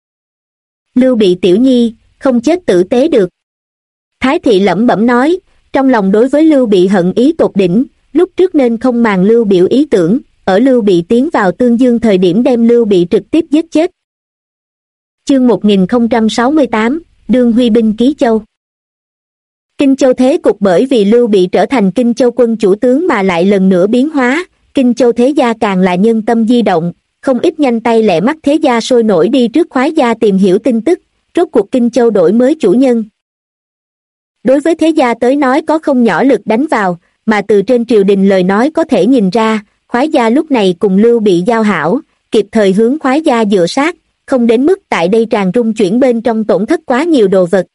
Lưu Bị tiểu nhi, không chết tử tế được. Thái thị lẩm bẩm nói, trong lòng đối với Lưu Bị hận ý tột đỉnh, lúc trước nên không màng Lưu Biểu ý tưởng, ở Lưu Bị tiến vào Tương Dương thời điểm đem Lưu Bị trực tiếp giết chết. Chương 1068, Đương Huy binh ký Châu. Kinh Châu thế cục bởi vì Lưu Bị trở thành Kinh Châu quân chủ tướng mà lại lần nữa biến hóa, Kinh Châu thế gia càng là nhân tâm di động, không ít nhanh tay lẹ mắt thế gia sôi nổi đi trước Khoái gia tìm hiểu tin tức, rốt cuộc Kinh Châu đổi mới chủ nhân. Đối với thế gia tới nói có không nhỏ lực đánh vào, mà từ trên triều đình lời nói có thể nhìn ra, khoái gia lúc này cùng Lưu Bị giao hảo, kịp thời hướng khoái gia dựa sát, không đến mức tại đây tràn rung chuyển bên trong tổn thất quá nhiều đồ vật.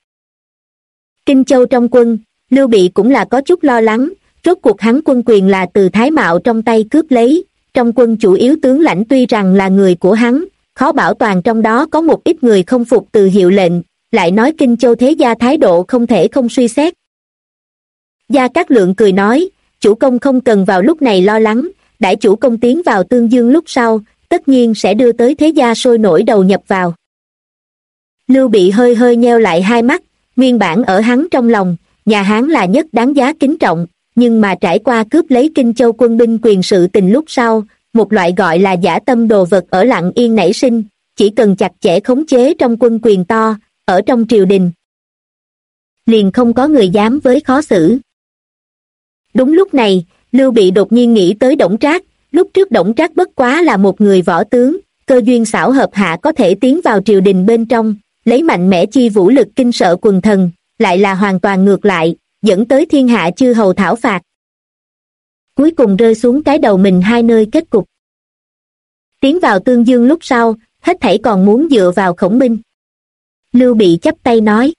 Kinh Châu trong quân, Lưu Bị cũng là có chút lo lắng, rốt cuộc hắn quân quyền là từ Thái Mạo trong tay cướp lấy, trong quân chủ yếu tướng lãnh tuy rằng là người của hắn, khó bảo toàn trong đó có một ít người không phục từ hiệu lệnh, lại nói Kinh Châu thế gia thái độ không thể không suy xét. Gia Cát Lượng cười nói, chủ công không cần vào lúc này lo lắng, đãi chủ công tiến vào Tương Dương lúc sau, tất nhiên sẽ đưa tới thế gia sôi nổi đầu nhập vào. Lưu Bị hơi hơi nheo lại hai mắt, nguyên bản ở hắn trong lòng, nhà Hán là nhất đáng giá kính trọng, nhưng mà trải qua cướp lấy Kinh Châu quân binh quyền sự tình lúc sau, một loại gọi là dã tâm đồ vật ở lặng yên nảy sinh, chỉ cần chặt chẽ khống chế trong quân quyền to, ở trong triều đình. Liền không có người dám với khó xử. Đúng lúc này, Lưu Bị đột nhiên nghĩ tới Đổng Trác, lúc trước Đổng Trác bất quá là một người võ tướng, cơ duyên xảo hợp hạ có thể tiến vào triều đình bên trong, lấy mạnh mẽ chi vũ lực kinh sợ quần thần, lại là hoàn toàn ngược lại, dẫn tới thiên hạ chư hầu thảo phạt. Cuối cùng rơi xuống cái đầu mình hai nơi kết cục. Tiến vào Tương Dương lúc sau, hết thảy còn muốn dựa vào Khổng Minh. Lưu Bị chắp tay nói.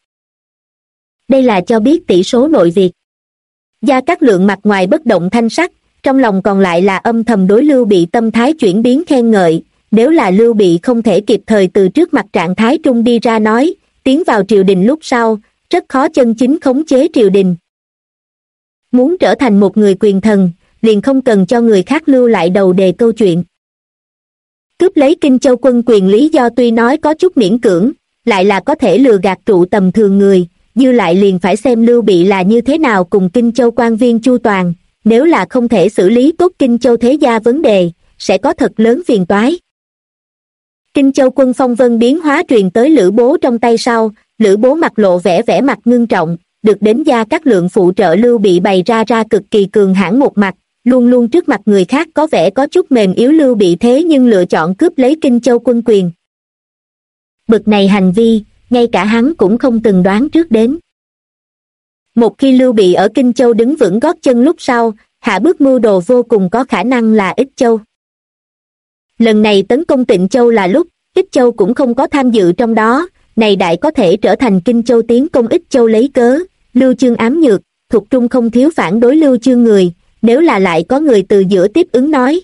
Đây là cho biết tỷ số nội việc. Gia Cát Lượng mặt ngoài bất động thanh sắc, trong lòng còn lại là âm thầm đối Lưu Bị tâm thái chuyển biến khen ngợi, nếu là Lưu Bị không thể kịp thời từ trước mặt trạng thái trung đi ra nói, tiến vào triều đình lúc sau, rất khó chân chính khống chế triều đình. Muốn trở thành một người quyền thần, liền không cần cho người khác lưu lại đầu đề câu chuyện. Cướp lấy Kinh Châu quân quyền lý do tuy nói có chút miễn cưỡng, lại là có thể lừa gạt trụ tầm thường người, dư lại liền phải xem Lưu Bị là như thế nào cùng Kinh Châu quan viên chu toàn, nếu là không thể xử lý tốt Kinh Châu thế gia vấn đề, sẽ có thật lớn phiền toái. Kinh Châu quân phong vân biến hóa truyền tới Lữ Bố trong tay sau, Lữ Bố mặt lộ vẻ mặt ngưng trọng, được đến Gia Cát Lượng phụ trợ Lưu Bị bày ra cực kỳ cường hãn một mặt, luôn luôn trước mặt người khác có vẻ có chút mềm yếu Lưu Bị thế nhưng lựa chọn cướp lấy Kinh Châu quân quyền. Bực này hành vi, ngay cả hắn cũng không từng đoán trước đến. Một khi Lưu Bị ở Kinh Châu đứng vững gót chân lúc sau, hạ bước mưu đồ vô cùng có khả năng là Ích Châu. Lần này tấn công Tịnh Châu là lúc, Ích Châu cũng không có tham dự trong đó, này đại có thể trở thành Kinh Châu tiến công Ích Châu lấy cớ, Lưu Chương ám nhược, thuộc trung không thiếu phản đối Lưu Chương người, nếu là lại có người từ giữa tiếp ứng nói.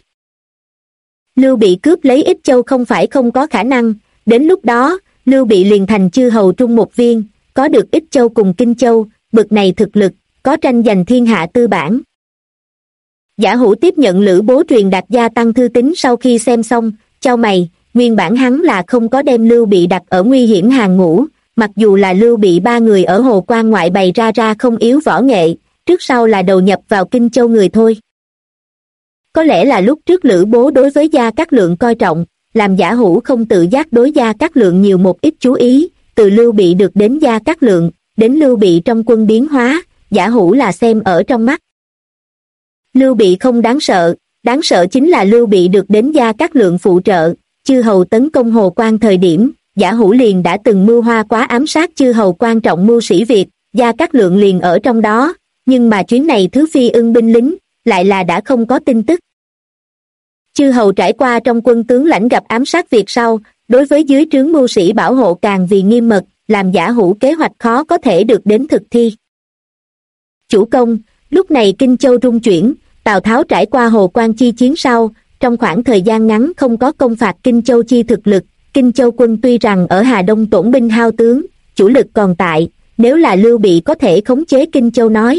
Lưu Bị cướp lấy Ích Châu không phải không có khả năng, đến lúc đó, Lưu Bị liền thành chư hầu trung một viên, có được Ích Châu cùng Kinh Châu, bực này thực lực, có tranh giành thiên hạ tư bản. Giả Hữu tiếp nhận Lữ Bố truyền đạt gia tăng thư tín sau khi xem xong, chau mày, nguyên bản hắn là không có đem Lưu Bị đặt ở nguy hiểm hàng ngũ, mặc dù là Lưu Bị ba người ở Hồ Quan ngoại bày ra không yếu võ nghệ, trước sau là đầu nhập vào Kinh Châu người thôi. Có lẽ là lúc trước Lữ Bố đối với Gia Cát Lượng coi trọng, làm Giả Hữu không tự giác đối Gia Cát Lượng nhiều một ít chú ý, từ Lưu Bị được đến Gia Cát Lượng, đến Lưu Bị trong quân biến hóa, Giả Hữu là xem ở trong mắt. Lưu Bị không đáng sợ chính là Lưu Bị được đến Gia Cát Lượng phụ trợ, chư hầu tấn công Hồ Quan thời điểm, Giả Hữu liền đã từng mưu hoa quá ám sát chư hầu quan trọng mưu sĩ Việt, Gia Cát Lượng liền ở trong đó, nhưng mà chuyến này thứ phi ưng binh lính, lại là đã không có tin tức. Chư hầu trải qua trong quân tướng lãnh gặp ám sát Việt sau, đối với dưới trướng mưu sĩ bảo hộ càng vì nghiêm mật, làm Giả Hữu kế hoạch khó có thể được đến thực thi. Chủ công, lúc này Kinh Châu rung chuyển, Tào Tháo trải qua Hồ Quan chi chiến sau, trong khoảng thời gian ngắn không có công phạt Kinh Châu chi thực lực, Kinh Châu quân tuy rằng ở Hà Đông tổn binh hao tướng, chủ lực còn tại, nếu là Lưu Bị có thể khống chế Kinh Châu nói.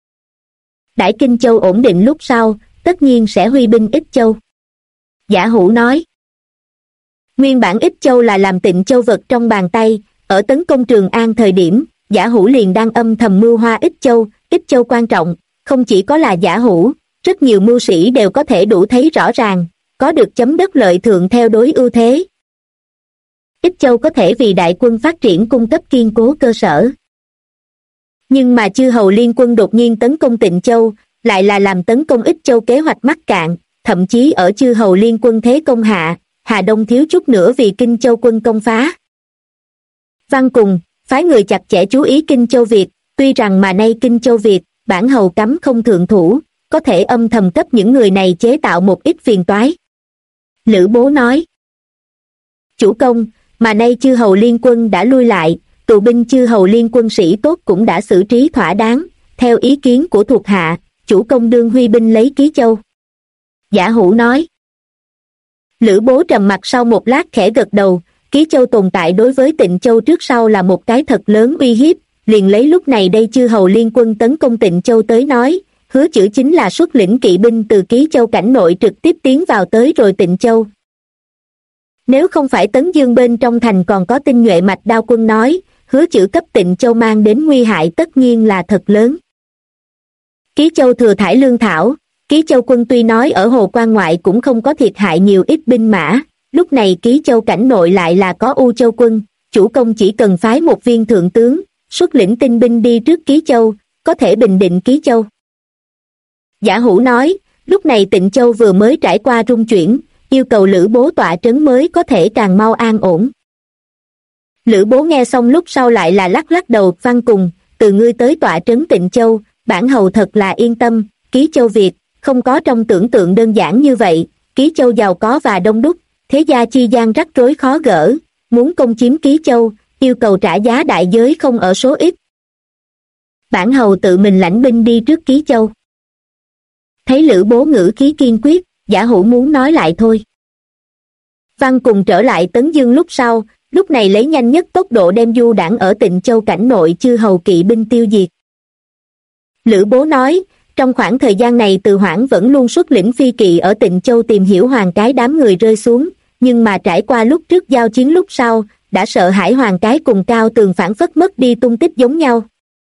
Đãi Kinh Châu ổn định lúc sau, tất nhiên sẽ huy binh Ích Châu. Giả Hữu nói. Nguyên bản Ích Châu là làm Tịnh Châu vật trong bàn tay, ở tấn công Trường An thời điểm, Giả Hữu liền đang âm thầm mưu hoa Ích Châu quan trọng, không chỉ có là Giả Hữu, rất nhiều mưu sĩ đều có thể đủ thấy rõ ràng, có được chấm đất lợi thượng theo đối ưu thế. Ích Châu có thể vì đại quân phát triển cung cấp kiên cố cơ sở. Nhưng mà chư hầu liên quân đột nhiên tấn công Tịnh Châu, lại là làm tấn công Ích Châu kế hoạch mắc cạn, thậm chí ở chư hầu liên quân thế công hạ, Hà Đông thiếu chút nữa vì Kinh Châu quân công phá. Văn Cùng, phái người chặt chẽ chú ý Kinh Châu Việt, tuy rằng mà nay Kinh Châu Việt, bản hầu cấm không thượng thủ, có thể âm thầm cấp những người này chế tạo một ít phiền toái. Lữ Bố nói. Chủ công, mà nay chư hầu liên quân đã lui lại, tù binh chư hầu liên quân sĩ tốt cũng đã xử trí thỏa đáng, theo ý kiến của thuộc hạ, chủ công đương huy binh lấy Ký Châu. Giả Hủ nói. Lữ Bố trầm mặt sau một lát khẽ gật đầu, Ký Châu tồn tại đối với Tịnh Châu trước sau là một cái thật lớn uy hiếp, liền lấy lúc này đây chư hầu liên quân tấn công Tịnh Châu tới nói, Hứa Chử chính là xuất lĩnh kỵ binh từ Ký Châu cảnh nội trực tiếp tiến vào tới rồi Tịnh Châu. Nếu không phải Tấn Dương bên trong thành còn có tinh nhuệ mạch đao quân nói, Hứa Chử cấp Tịnh Châu mang đến nguy hại tất nhiên là thật lớn. Ký Châu thừa thải lương thảo, Ký Châu quân tuy nói ở Hồ Quan ngoại cũng không có thiệt hại nhiều ít binh mã, lúc này Ký Châu cảnh nội lại là có U Châu quân, chủ công chỉ cần phái một viên thượng tướng, xuất lĩnh tinh binh đi trước Ký Châu, có thể bình định Ký Châu. Giả Hủ nói, lúc này Tịnh Châu vừa mới trải qua rung chuyển, yêu cầu Lữ Bố tọa trấn mới có thể càng mau an ổn. Lữ Bố nghe xong lúc sau lại là lắc lắc đầu Văn Cùng, từ ngươi tới tọa trấn Tịnh Châu, bản hầu thật là yên tâm, Ký Châu việc, không có trong tưởng tượng đơn giản như vậy, Ký Châu giàu có và đông đúc, thế gia chi gian rắc rối khó gỡ, muốn công chiếm Ký Châu, yêu cầu trả giá đại giới không ở số ít. Bản hầu tự mình lãnh binh đi trước Ký Châu. Thấy Lữ Bố ngữ khí kiên quyết, Giả Hủ muốn nói lại thôi. Văn Cùng trở lại Tấn Dương lúc sau, lúc này lấy nhanh nhất tốc độ đem du đảng ở Tịnh Châu cảnh nội chư hầu kỵ binh tiêu diệt. Lữ Bố nói, trong khoảng thời gian này Từ Hoảng vẫn luôn xuất lĩnh phi kỵ ở Tịnh Châu tìm hiểu Hoàng cái đám người rơi xuống, nhưng mà trải qua lúc trước giao chiến lúc sau, đã sợ hãi Hoàng cái cùng Cao Tường phản phất mất đi tung tích giống nhau.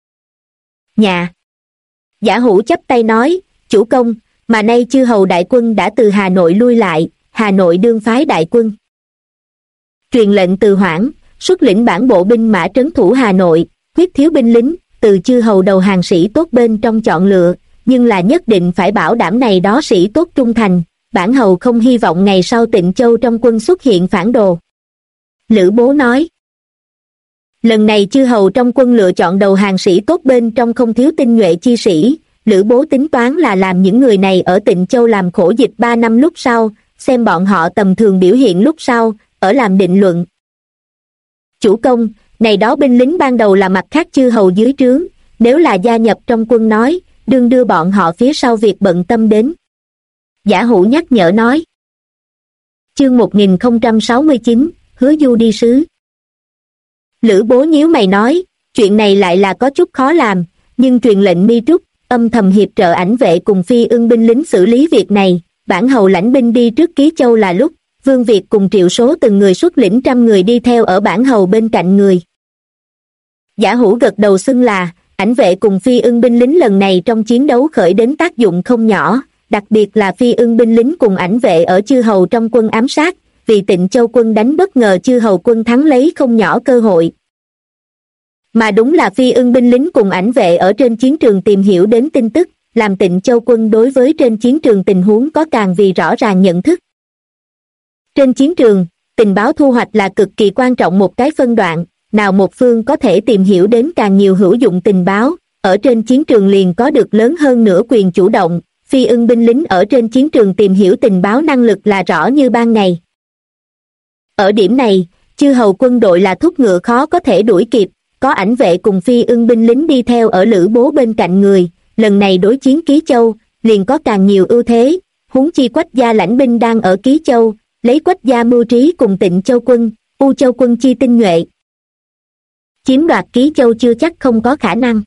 Nhà. Giả Hủ chắp tay nói, chủ công, mà nay chư hầu đại quân đã từ Hà Nội lui lại, Hà Nội đương phái đại quân. Truyền lệnh Từ Hoảng, xuất lĩnh bản bộ binh mã trấn thủ Hà Nội, quyết thiếu binh lính, từ chư hầu đầu hàng sĩ tốt bên trong chọn lựa, nhưng là nhất định phải bảo đảm này đó sĩ tốt trung thành, bản hầu không hy vọng ngày sau Tịnh Châu trong quân xuất hiện phản đồ. Lữ Bố nói. Lần này chư hầu trong quân lựa chọn đầu hàng sĩ tốt bên trong không thiếu tinh nhuệ chi sĩ, Lữ Bố tính toán là làm những người này ở Tịnh Châu làm khổ dịch 3 năm lúc sau, xem bọn họ tầm thường biểu hiện lúc sau, ở làm định luận. Chủ công, này đó binh lính ban đầu là mặt khác chư hầu dưới trướng, nếu là gia nhập trong quân nói, đương đưa bọn họ phía sau việc bận tâm đến. Giả Hủ nhắc nhở nói. Chương 1069, Hứa Du đi sứ. Lữ Bố nhíu mày nói, chuyện này lại là có chút khó làm, nhưng truyền lệnh Mi Trúc, âm thầm hiệp trợ ảnh vệ cùng Phi Ưng binh lính xử lý việc này, bản hầu lãnh binh đi trước Ký Châu là lúc, Vương Việt cùng Triệu Số từng người xuất lĩnh 100 người đi theo ở bản hầu bên cạnh người. Giả Hủ gật đầu xưng là, ảnh vệ cùng Phi Ưng binh lính lần này trong chiến đấu khởi đến tác dụng không nhỏ, đặc biệt là Phi Ưng binh lính cùng ảnh vệ ở chư hầu trong quân ám sát, vì Tịnh Châu quân đánh bất ngờ chư hầu quân thắng lấy không nhỏ cơ hội. Mà đúng là Phi Ưng binh lính cùng ảnh vệ ở trên chiến trường tìm hiểu đến tin tức, làm Tịnh Châu quân đối với trên chiến trường tình huống có càng vì rõ ràng nhận thức. Trên chiến trường, tình báo thu hoạch là cực kỳ quan trọng một cái phân đoạn, nào một phương có thể tìm hiểu đến càng nhiều hữu dụng tình báo, ở trên chiến trường liền có được lớn hơn nửa quyền chủ động, Phi Ưng binh lính ở trên chiến trường tìm hiểu tình báo năng lực là rõ như ban ngày. Ở điểm này, chư hầu quân đội là thúc ngựa khó có thể đuổi kịp, có ảnh vệ cùng Phi Ưng binh lính đi theo ở Lữ Bố bên cạnh người, lần này đối chiến Ký Châu, liền có càng nhiều ưu thế, huống chi Quách gia lãnh binh đang ở Ký Châu, lấy Quách gia mưu trí cùng Tịnh Châu quân, U Châu quân chi tinh nhuệ. Chiếm đoạt Ký Châu chưa chắc không có khả năng.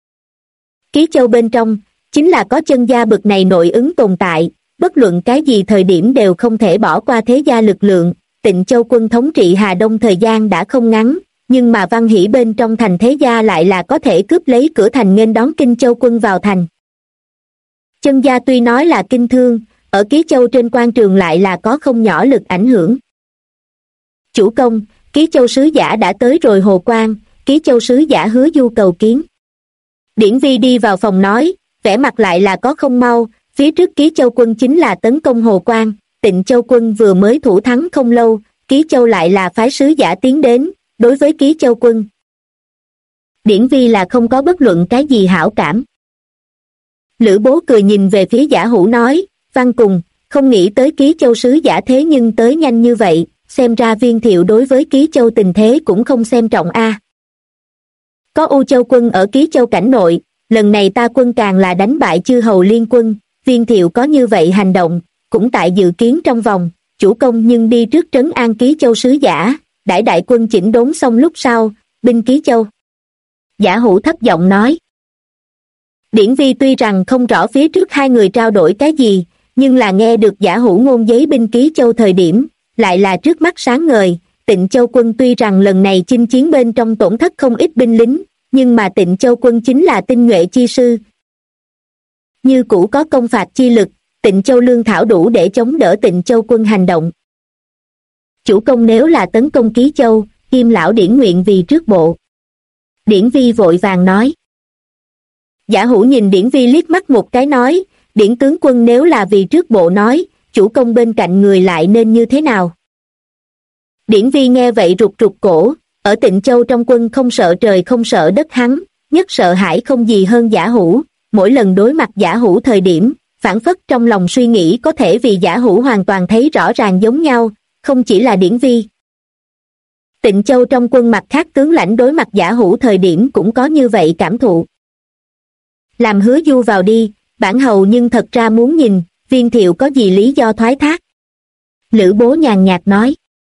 Ký Châu bên trong, chính là có chân gia bực này nội ứng tồn tại, bất luận cái gì thời điểm đều không thể bỏ qua thế gia lực lượng. Tịnh Châu quân thống trị Hà Đông thời gian đã không ngắn, nhưng mà Văn Hỷ bên trong thành thế gia lại là có thể cướp lấy cửa thành nghênh đón Kinh Châu quân vào thành. Chân gia tuy nói là kinh thương, ở Ký Châu trên quan trường lại là có không nhỏ lực ảnh hưởng. Chủ công, Ký Châu sứ giả đã tới rồi Hồ Quan, Ký Châu sứ giả Hứa Du cầu kiến. Điển Vi đi vào phòng nói, vẻ mặt lại là có không mau, phía trước Ký Châu quân chính là tấn công Hồ Quan, Tịnh Châu quân vừa mới thủ thắng không lâu, Ký Châu lại là phái sứ giả tiến đến, đối với Ký Châu quân. Điển Vi là không có bất luận cái gì hảo cảm. Lữ Bố cười nhìn về phía Giả Hữu nói, Văn Cùng, không nghĩ tới Ký Châu sứ giả thế nhưng tới nhanh như vậy, xem ra Viên Thiệu đối với Ký Châu tình thế cũng không xem trọng a. Có U Châu quân ở Ký Châu cảnh nội, lần này ta quân càng là đánh bại chư hầu liên quân, Viên Thiệu có như vậy hành động, cũng tại dự kiến trong vòng, chủ công nhưng đi trước trấn an Ký Châu sứ giả, đãi đại quân chỉnh đốn xong lúc sau, binh Ký Châu. Giả Hữu thấp giọng nói. Điển Vi tuy rằng không rõ phía trước hai người trao đổi cái gì, nhưng là nghe được Giả Hữu ngôn giấy binh Ký Châu thời điểm, lại là trước mắt sáng ngời. Tịnh Châu quân tuy rằng lần này chinh chiến bên trong tổn thất không ít binh lính, nhưng mà Tịnh Châu quân chính là tinh nhuệ chi sư. Như cũ có công phạt chi lực, Tịnh Châu lương thảo đủ để chống đỡ Tịnh Châu quân hành động. Chủ công nếu là tấn công Ký Châu, Kim lão Điển nguyện vì trước bộ. Điển Vi vội vàng nói. Giả Hữu nhìn Điển Vi liếc mắt một cái nói, Điển tướng quân nếu là vì trước bộ nói, chủ công bên cạnh người lại nên như thế nào? Điển Vi nghe vậy rụt rụt cổ, ở Tịnh Châu trong quân không sợ trời không sợ đất hắn, nhất sợ hãi không gì hơn Giả Hữu, mỗi lần đối mặt Giả Hữu thời điểm, phảng phất trong lòng suy nghĩ có thể vì Giả Hữu hoàn toàn thấy rõ ràng giống nhau, không chỉ là Điển Vi. Tịnh Châu trong quân mặt khác tướng lãnh đối mặt Giả Hữu thời điểm cũng có như vậy cảm thụ. Làm Hứa Du vào đi, bản hầu nhưng thật ra muốn nhìn, Viên Thiệu có gì lý do thoái thác. Lữ Bố nhàn nhạt nói.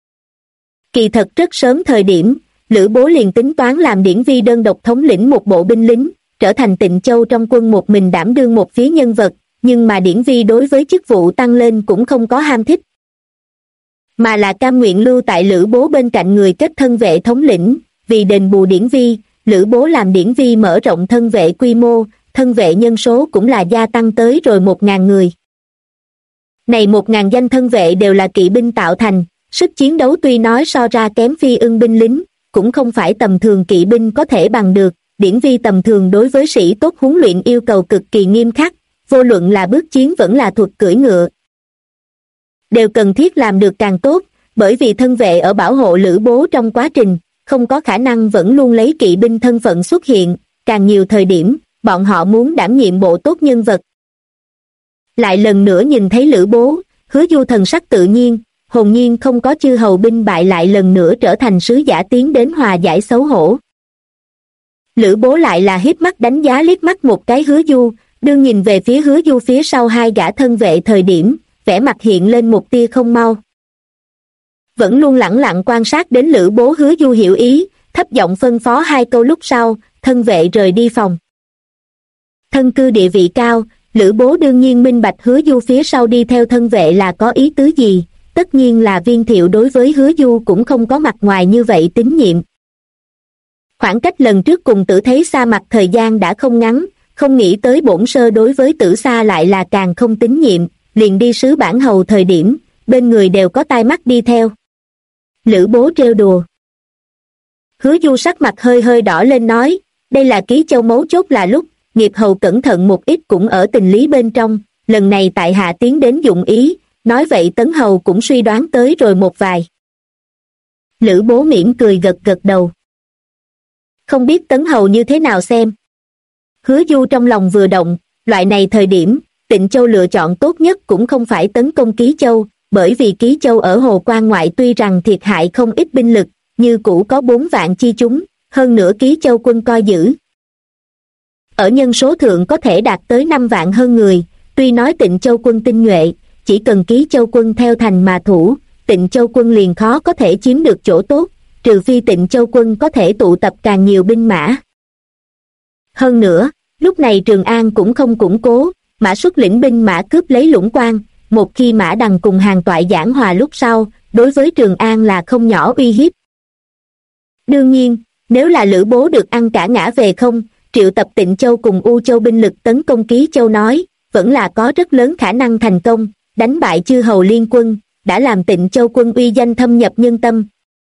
Kỳ thật rất sớm thời điểm, Lữ Bố liền tính toán làm Điển Vi đơn độc thống lĩnh một bộ binh lính, trở thành Tịnh Châu trong quân một mình đảm đương một phía nhân vật, nhưng mà Điển Vi đối với chức vụ tăng lên cũng không có ham thích. Mà là cam nguyện lưu tại Lữ Bố bên cạnh người kết thân vệ thống lĩnh, vì đền bù Điển Vi, Lữ Bố làm Điển Vi mở rộng thân vệ quy mô, thân vệ nhân số cũng là gia tăng tới rồi 1.000 người. Này 1.000 danh thân vệ đều là kỵ binh tạo thành, sức chiến đấu tuy nói so ra kém Phi Ưng binh lính, cũng không phải tầm thường kỵ binh có thể bằng được, Điển Vi tầm thường đối với sĩ tốt huấn luyện yêu cầu cực kỳ nghiêm khắc, vô luận là bước chiến vẫn là thuật cưỡi ngựa. Đều cần thiết làm được càng tốt, bởi vì thân vệ ở bảo hộ Lữ Bố trong quá trình, không có khả năng vẫn luôn lấy kỵ binh thân phận xuất hiện, càng nhiều thời điểm, bọn họ muốn đảm nhiệm bộ tốt nhân vật. Lại lần nữa nhìn thấy Lữ Bố, Hứa Du thần sắc tự nhiên, hồn nhiên không có chư hầu binh bại lại lần nữa trở thành sứ giả tiến đến hòa giải xấu hổ. Lữ Bố lại là hiếp mắt đánh giá liếc mắt một cái Hứa Du, đương nhìn về phía Hứa Du phía sau hai gã thân vệ thời điểm, vẻ mặt hiện lên một tia không mau. Vẫn luôn lẳng lặng quan sát đến Lữ Bố. Hứa Du hiểu ý, thấp giọng phân phó hai câu lúc sau, thân vệ rời đi phòng. Thân cư địa vị cao, Lữ Bố đương nhiên minh bạch Hứa Du phía sau đi theo thân vệ là có ý tứ gì, tất nhiên là Viên Thiệu đối với Hứa Du cũng không có mặt ngoài như vậy tín nhiệm. Khoảng cách lần trước cùng Tử thấy xa mặt thời gian đã không ngắn, không nghĩ tới bổn sơ đối với Tử xa lại là càng không tín nhiệm, liền đi sứ bản hầu thời điểm, bên người đều có tai mắt đi theo. Lữ Bố trêu đùa. Hứa Du sắc mặt hơi hơi đỏ lên nói, đây là Ký Châu mấu chốt là lúc, nghiệp hầu cẩn thận một ít cũng ở tình lý bên trong, lần này tại hạ tiến đến dụng ý, nói vậy Tấn hầu cũng suy đoán tới rồi một vài. Lữ Bố mỉm cười gật gật đầu. Không biết Tấn hầu như thế nào xem. Hứa Du trong lòng vừa động, loại này thời điểm, Tịnh Châu lựa chọn tốt nhất cũng không phải tấn công Ký Châu, bởi vì Ký Châu ở Hồ Quan ngoại tuy rằng thiệt hại không ít binh lực, như cũ có 4 vạn chi chúng, hơn nữa Ký Châu quân coi giữ. Ở nhân số thượng có thể đạt tới 5 vạn hơn người, tuy nói Tịnh Châu quân tinh nhuệ, chỉ cần Ký Châu quân theo thành mà thủ, Tịnh Châu quân liền khó có thể chiếm được chỗ tốt, trừ phi Tịnh Châu quân có thể tụ tập càng nhiều binh mã. Hơn nữa, lúc này Trường An cũng không củng cố, Mã xuất lĩnh binh mã cướp lấy Lũng Quan, một khi Mã Đằng cùng Hàn Toại giảng hòa lúc sau, đối với Trường An là không nhỏ uy hiếp. Đương nhiên, nếu là Lữ Bố được ăn cả ngã về không, triệu tập Tịnh Châu cùng U Châu binh lực tấn công Ký Châu nói, vẫn là có rất lớn khả năng thành công, đánh bại chư hầu liên quân, đã làm Tịnh Châu quân uy danh thâm nhập nhân tâm.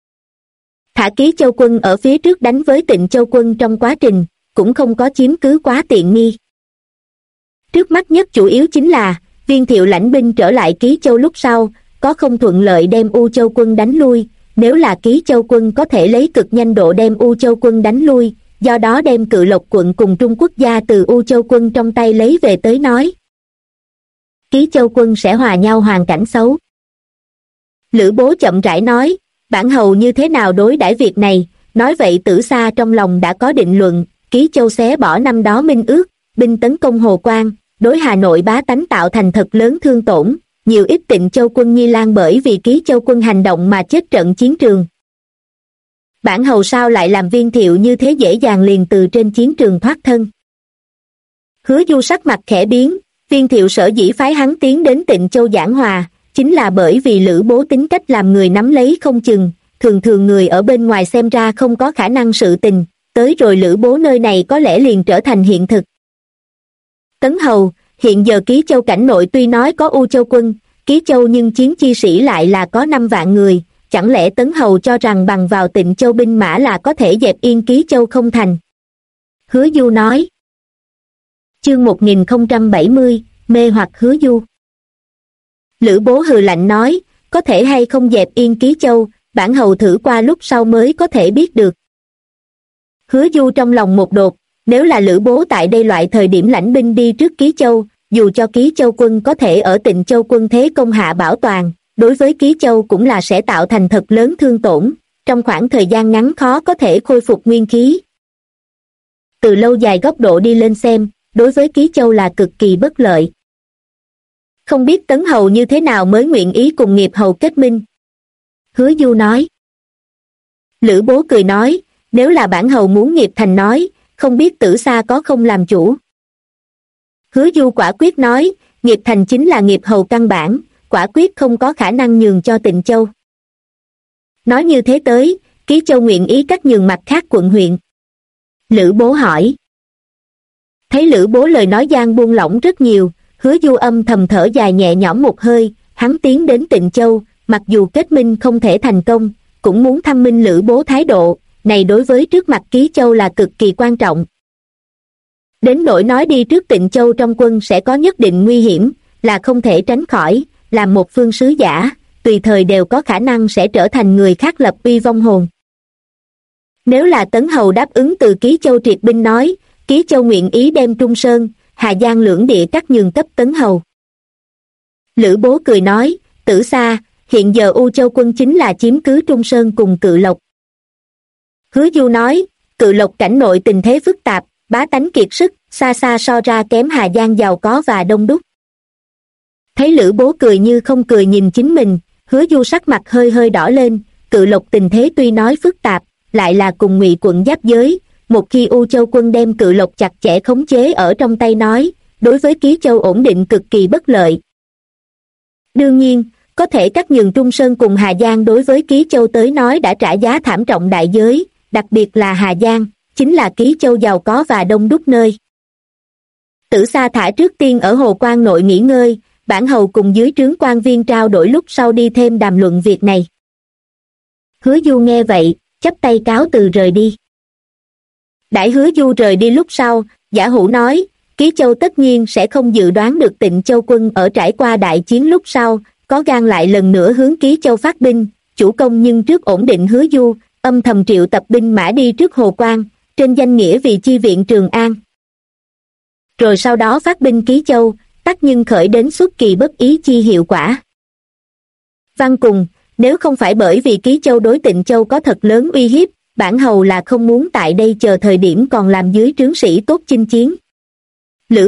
Thả Ký Châu quân ở phía trước đánh với Tịnh Châu quân trong quá trình, cũng không có chiếm cứ quá tiện nghi. Trước mắt nhất chủ yếu chính là, Viên Thiệu lãnh binh trở lại Ký Châu lúc sau, có không thuận lợi đem U Châu quân đánh lui, nếu là Ký Châu quân có thể lấy cực nhanh độ đem U Châu quân đánh lui, do đó đem Cự Lộc quận cùng Trung Quốc gia từ U Châu quân trong tay lấy về tới nói. Ký Châu quân sẽ hòa nhau hoàn cảnh xấu. Lữ Bố chậm rãi nói, bản hầu như thế nào đối đãi việc này, nói vậy Tử Sa trong lòng đã có định luận. Ký Châu xé bỏ năm đó minh ước, binh tấn công Hồ Quan, đối Hà Nội bá tánh tạo thành thật lớn thương tổn, nhiều ít Tịnh Châu quân Nhi Lan bởi vì Ký Châu quân hành động mà chết trận chiến trường. Bản hầu sao lại làm Viên Thiệu như thế dễ dàng liền từ trên chiến trường thoát thân. Hứa Du sắc mặt khẽ biến, Viên Thiệu sở dĩ phái hắn tiến đến Tịnh Châu giảng hòa, chính là bởi vì Lữ Bố tính cách làm người nắm lấy không chừng, thường thường người ở bên ngoài xem ra không có khả năng sự tình, tới rồi Lữ Bố nơi này có lẽ liền trở thành hiện thực. Tấn hầu, hiện giờ Ký Châu cảnh nội tuy nói có U Châu quân, Ký Châu nhưng chiến chi sĩ lại là có 5 vạn người, chẳng lẽ Tấn hầu cho rằng bằng vào Tịnh Châu binh mã là có thể dẹp yên Ký Châu không thành? Hứa Du nói. Chương 1070, mê hoặc Hứa Du. Lữ Bố hừ lạnh nói, có thể hay không dẹp yên Ký Châu, bản hầu thử qua lúc sau mới có thể biết được. Hứa Du trong lòng một đột, nếu là Lữ Bố tại đây loại thời điểm lãnh binh đi trước Ký Châu, dù cho Ký Châu quân có thể ở Tịnh Châu quân thế công hạ bảo toàn, đối với Ký Châu cũng là sẽ tạo thành thật lớn thương tổn, trong khoảng thời gian ngắn khó có thể khôi phục nguyên khí. Từ lâu dài góc độ đi lên xem, đối với Ký Châu là cực kỳ bất lợi. Không biết Tấn hầu như thế nào mới nguyện ý cùng Nghiệp hầu kết minh? Hứa Du nói. Lữ Bố cười nói, nếu là bản hầu muốn Nghiệp thành nói, không biết Tử Sa có không làm chủ. Hứa Du quả quyết nói, Nghiệp thành chính là Nghiệp hầu căn bản, quả quyết không có khả năng nhường cho Tịnh Châu. Nói như thế tới, Ký Châu nguyện ý cắt nhường mặt khác quận huyện. Lữ Bố hỏi. Thấy Lữ Bố lời nói gian buông lỏng rất nhiều, Hứa Du âm thầm thở dài nhẹ nhõm một hơi, hắn tiến đến Tịnh Châu, mặc dù kết minh không thể thành công, cũng muốn thăm minh Lữ Bố thái độ, này đối với trước mặt Ký Châu là cực kỳ quan trọng. Đến nỗi nói đi trước Tịnh Châu trong quân sẽ có nhất định nguy hiểm, là không thể tránh khỏi, làm một phương sứ giả, tùy thời đều có khả năng sẽ trở thành người khác lập uy vong hồn. Nếu là Tấn hầu đáp ứng từ Ký Châu triệt binh nói, Ký Châu nguyện ý đem Trung Sơn, Hà Giang lưỡng địa cắt nhường cấp Tấn hầu. Lữ Bố cười nói, Tử Sa, hiện giờ U Châu quân chính là chiếm cứ Trung Sơn cùng Cự Lộc. Hứa Du nói, Cự Lộc cảnh nội tình thế phức tạp, bá tánh kiệt sức, xa xa so ra kém Hà Giang giàu có và đông đúc. Thấy Lữ Bố cười như không cười nhìn chính mình, Hứa Du sắc mặt hơi hơi đỏ lên, Cự Lộc tình thế tuy nói phức tạp, lại là cùng Ngụy quận giáp giới, một khi U Châu quân đem Cự Lộc chặt chẽ khống chế ở trong tay nói, đối với Ký Châu ổn định cực kỳ bất lợi. Đương nhiên, có thể cắt nhường Trung Sơn cùng Hà Giang đối với Ký Châu tới nói đã trả giá thảm trọng đại giới, đặc biệt là Hà Giang, chính là Ký Châu giàu có và đông đúc nơi. Tử Sa thả trước tiên ở Hồ Quan nội nghỉ ngơi, bản hầu cùng dưới trướng quan viên trao đổi lúc sau đi thêm đàm luận việc này. Hứa Du nghe vậy, chắp tay cáo từ rời đi. Đãi Hứa Du rời đi lúc sau, Giả Hữu nói, Ký Châu tất nhiên sẽ không dự đoán được Tịnh Châu quân ở trải qua đại chiến lúc sau, có gan lại lần nữa hướng Ký Châu phát binh, chủ công nhưng trước ổn định Hứa Du, âm thầm triệu tập binh mã đi trước Hồ Quan, trên danh nghĩa vì chi viện Trường An. Rồi sau đó phát binh Ký Châu, tất nhưng khởi đến xuất kỳ bất ý chi hiệu quả. Văn cùng, nếu không phải bởi vì Ký Châu đối Tịnh Châu có thật lớn uy hiếp, bản hầu là không muốn tại đây chờ thời điểm còn làm dưới trướng sĩ tốt chinh chiến.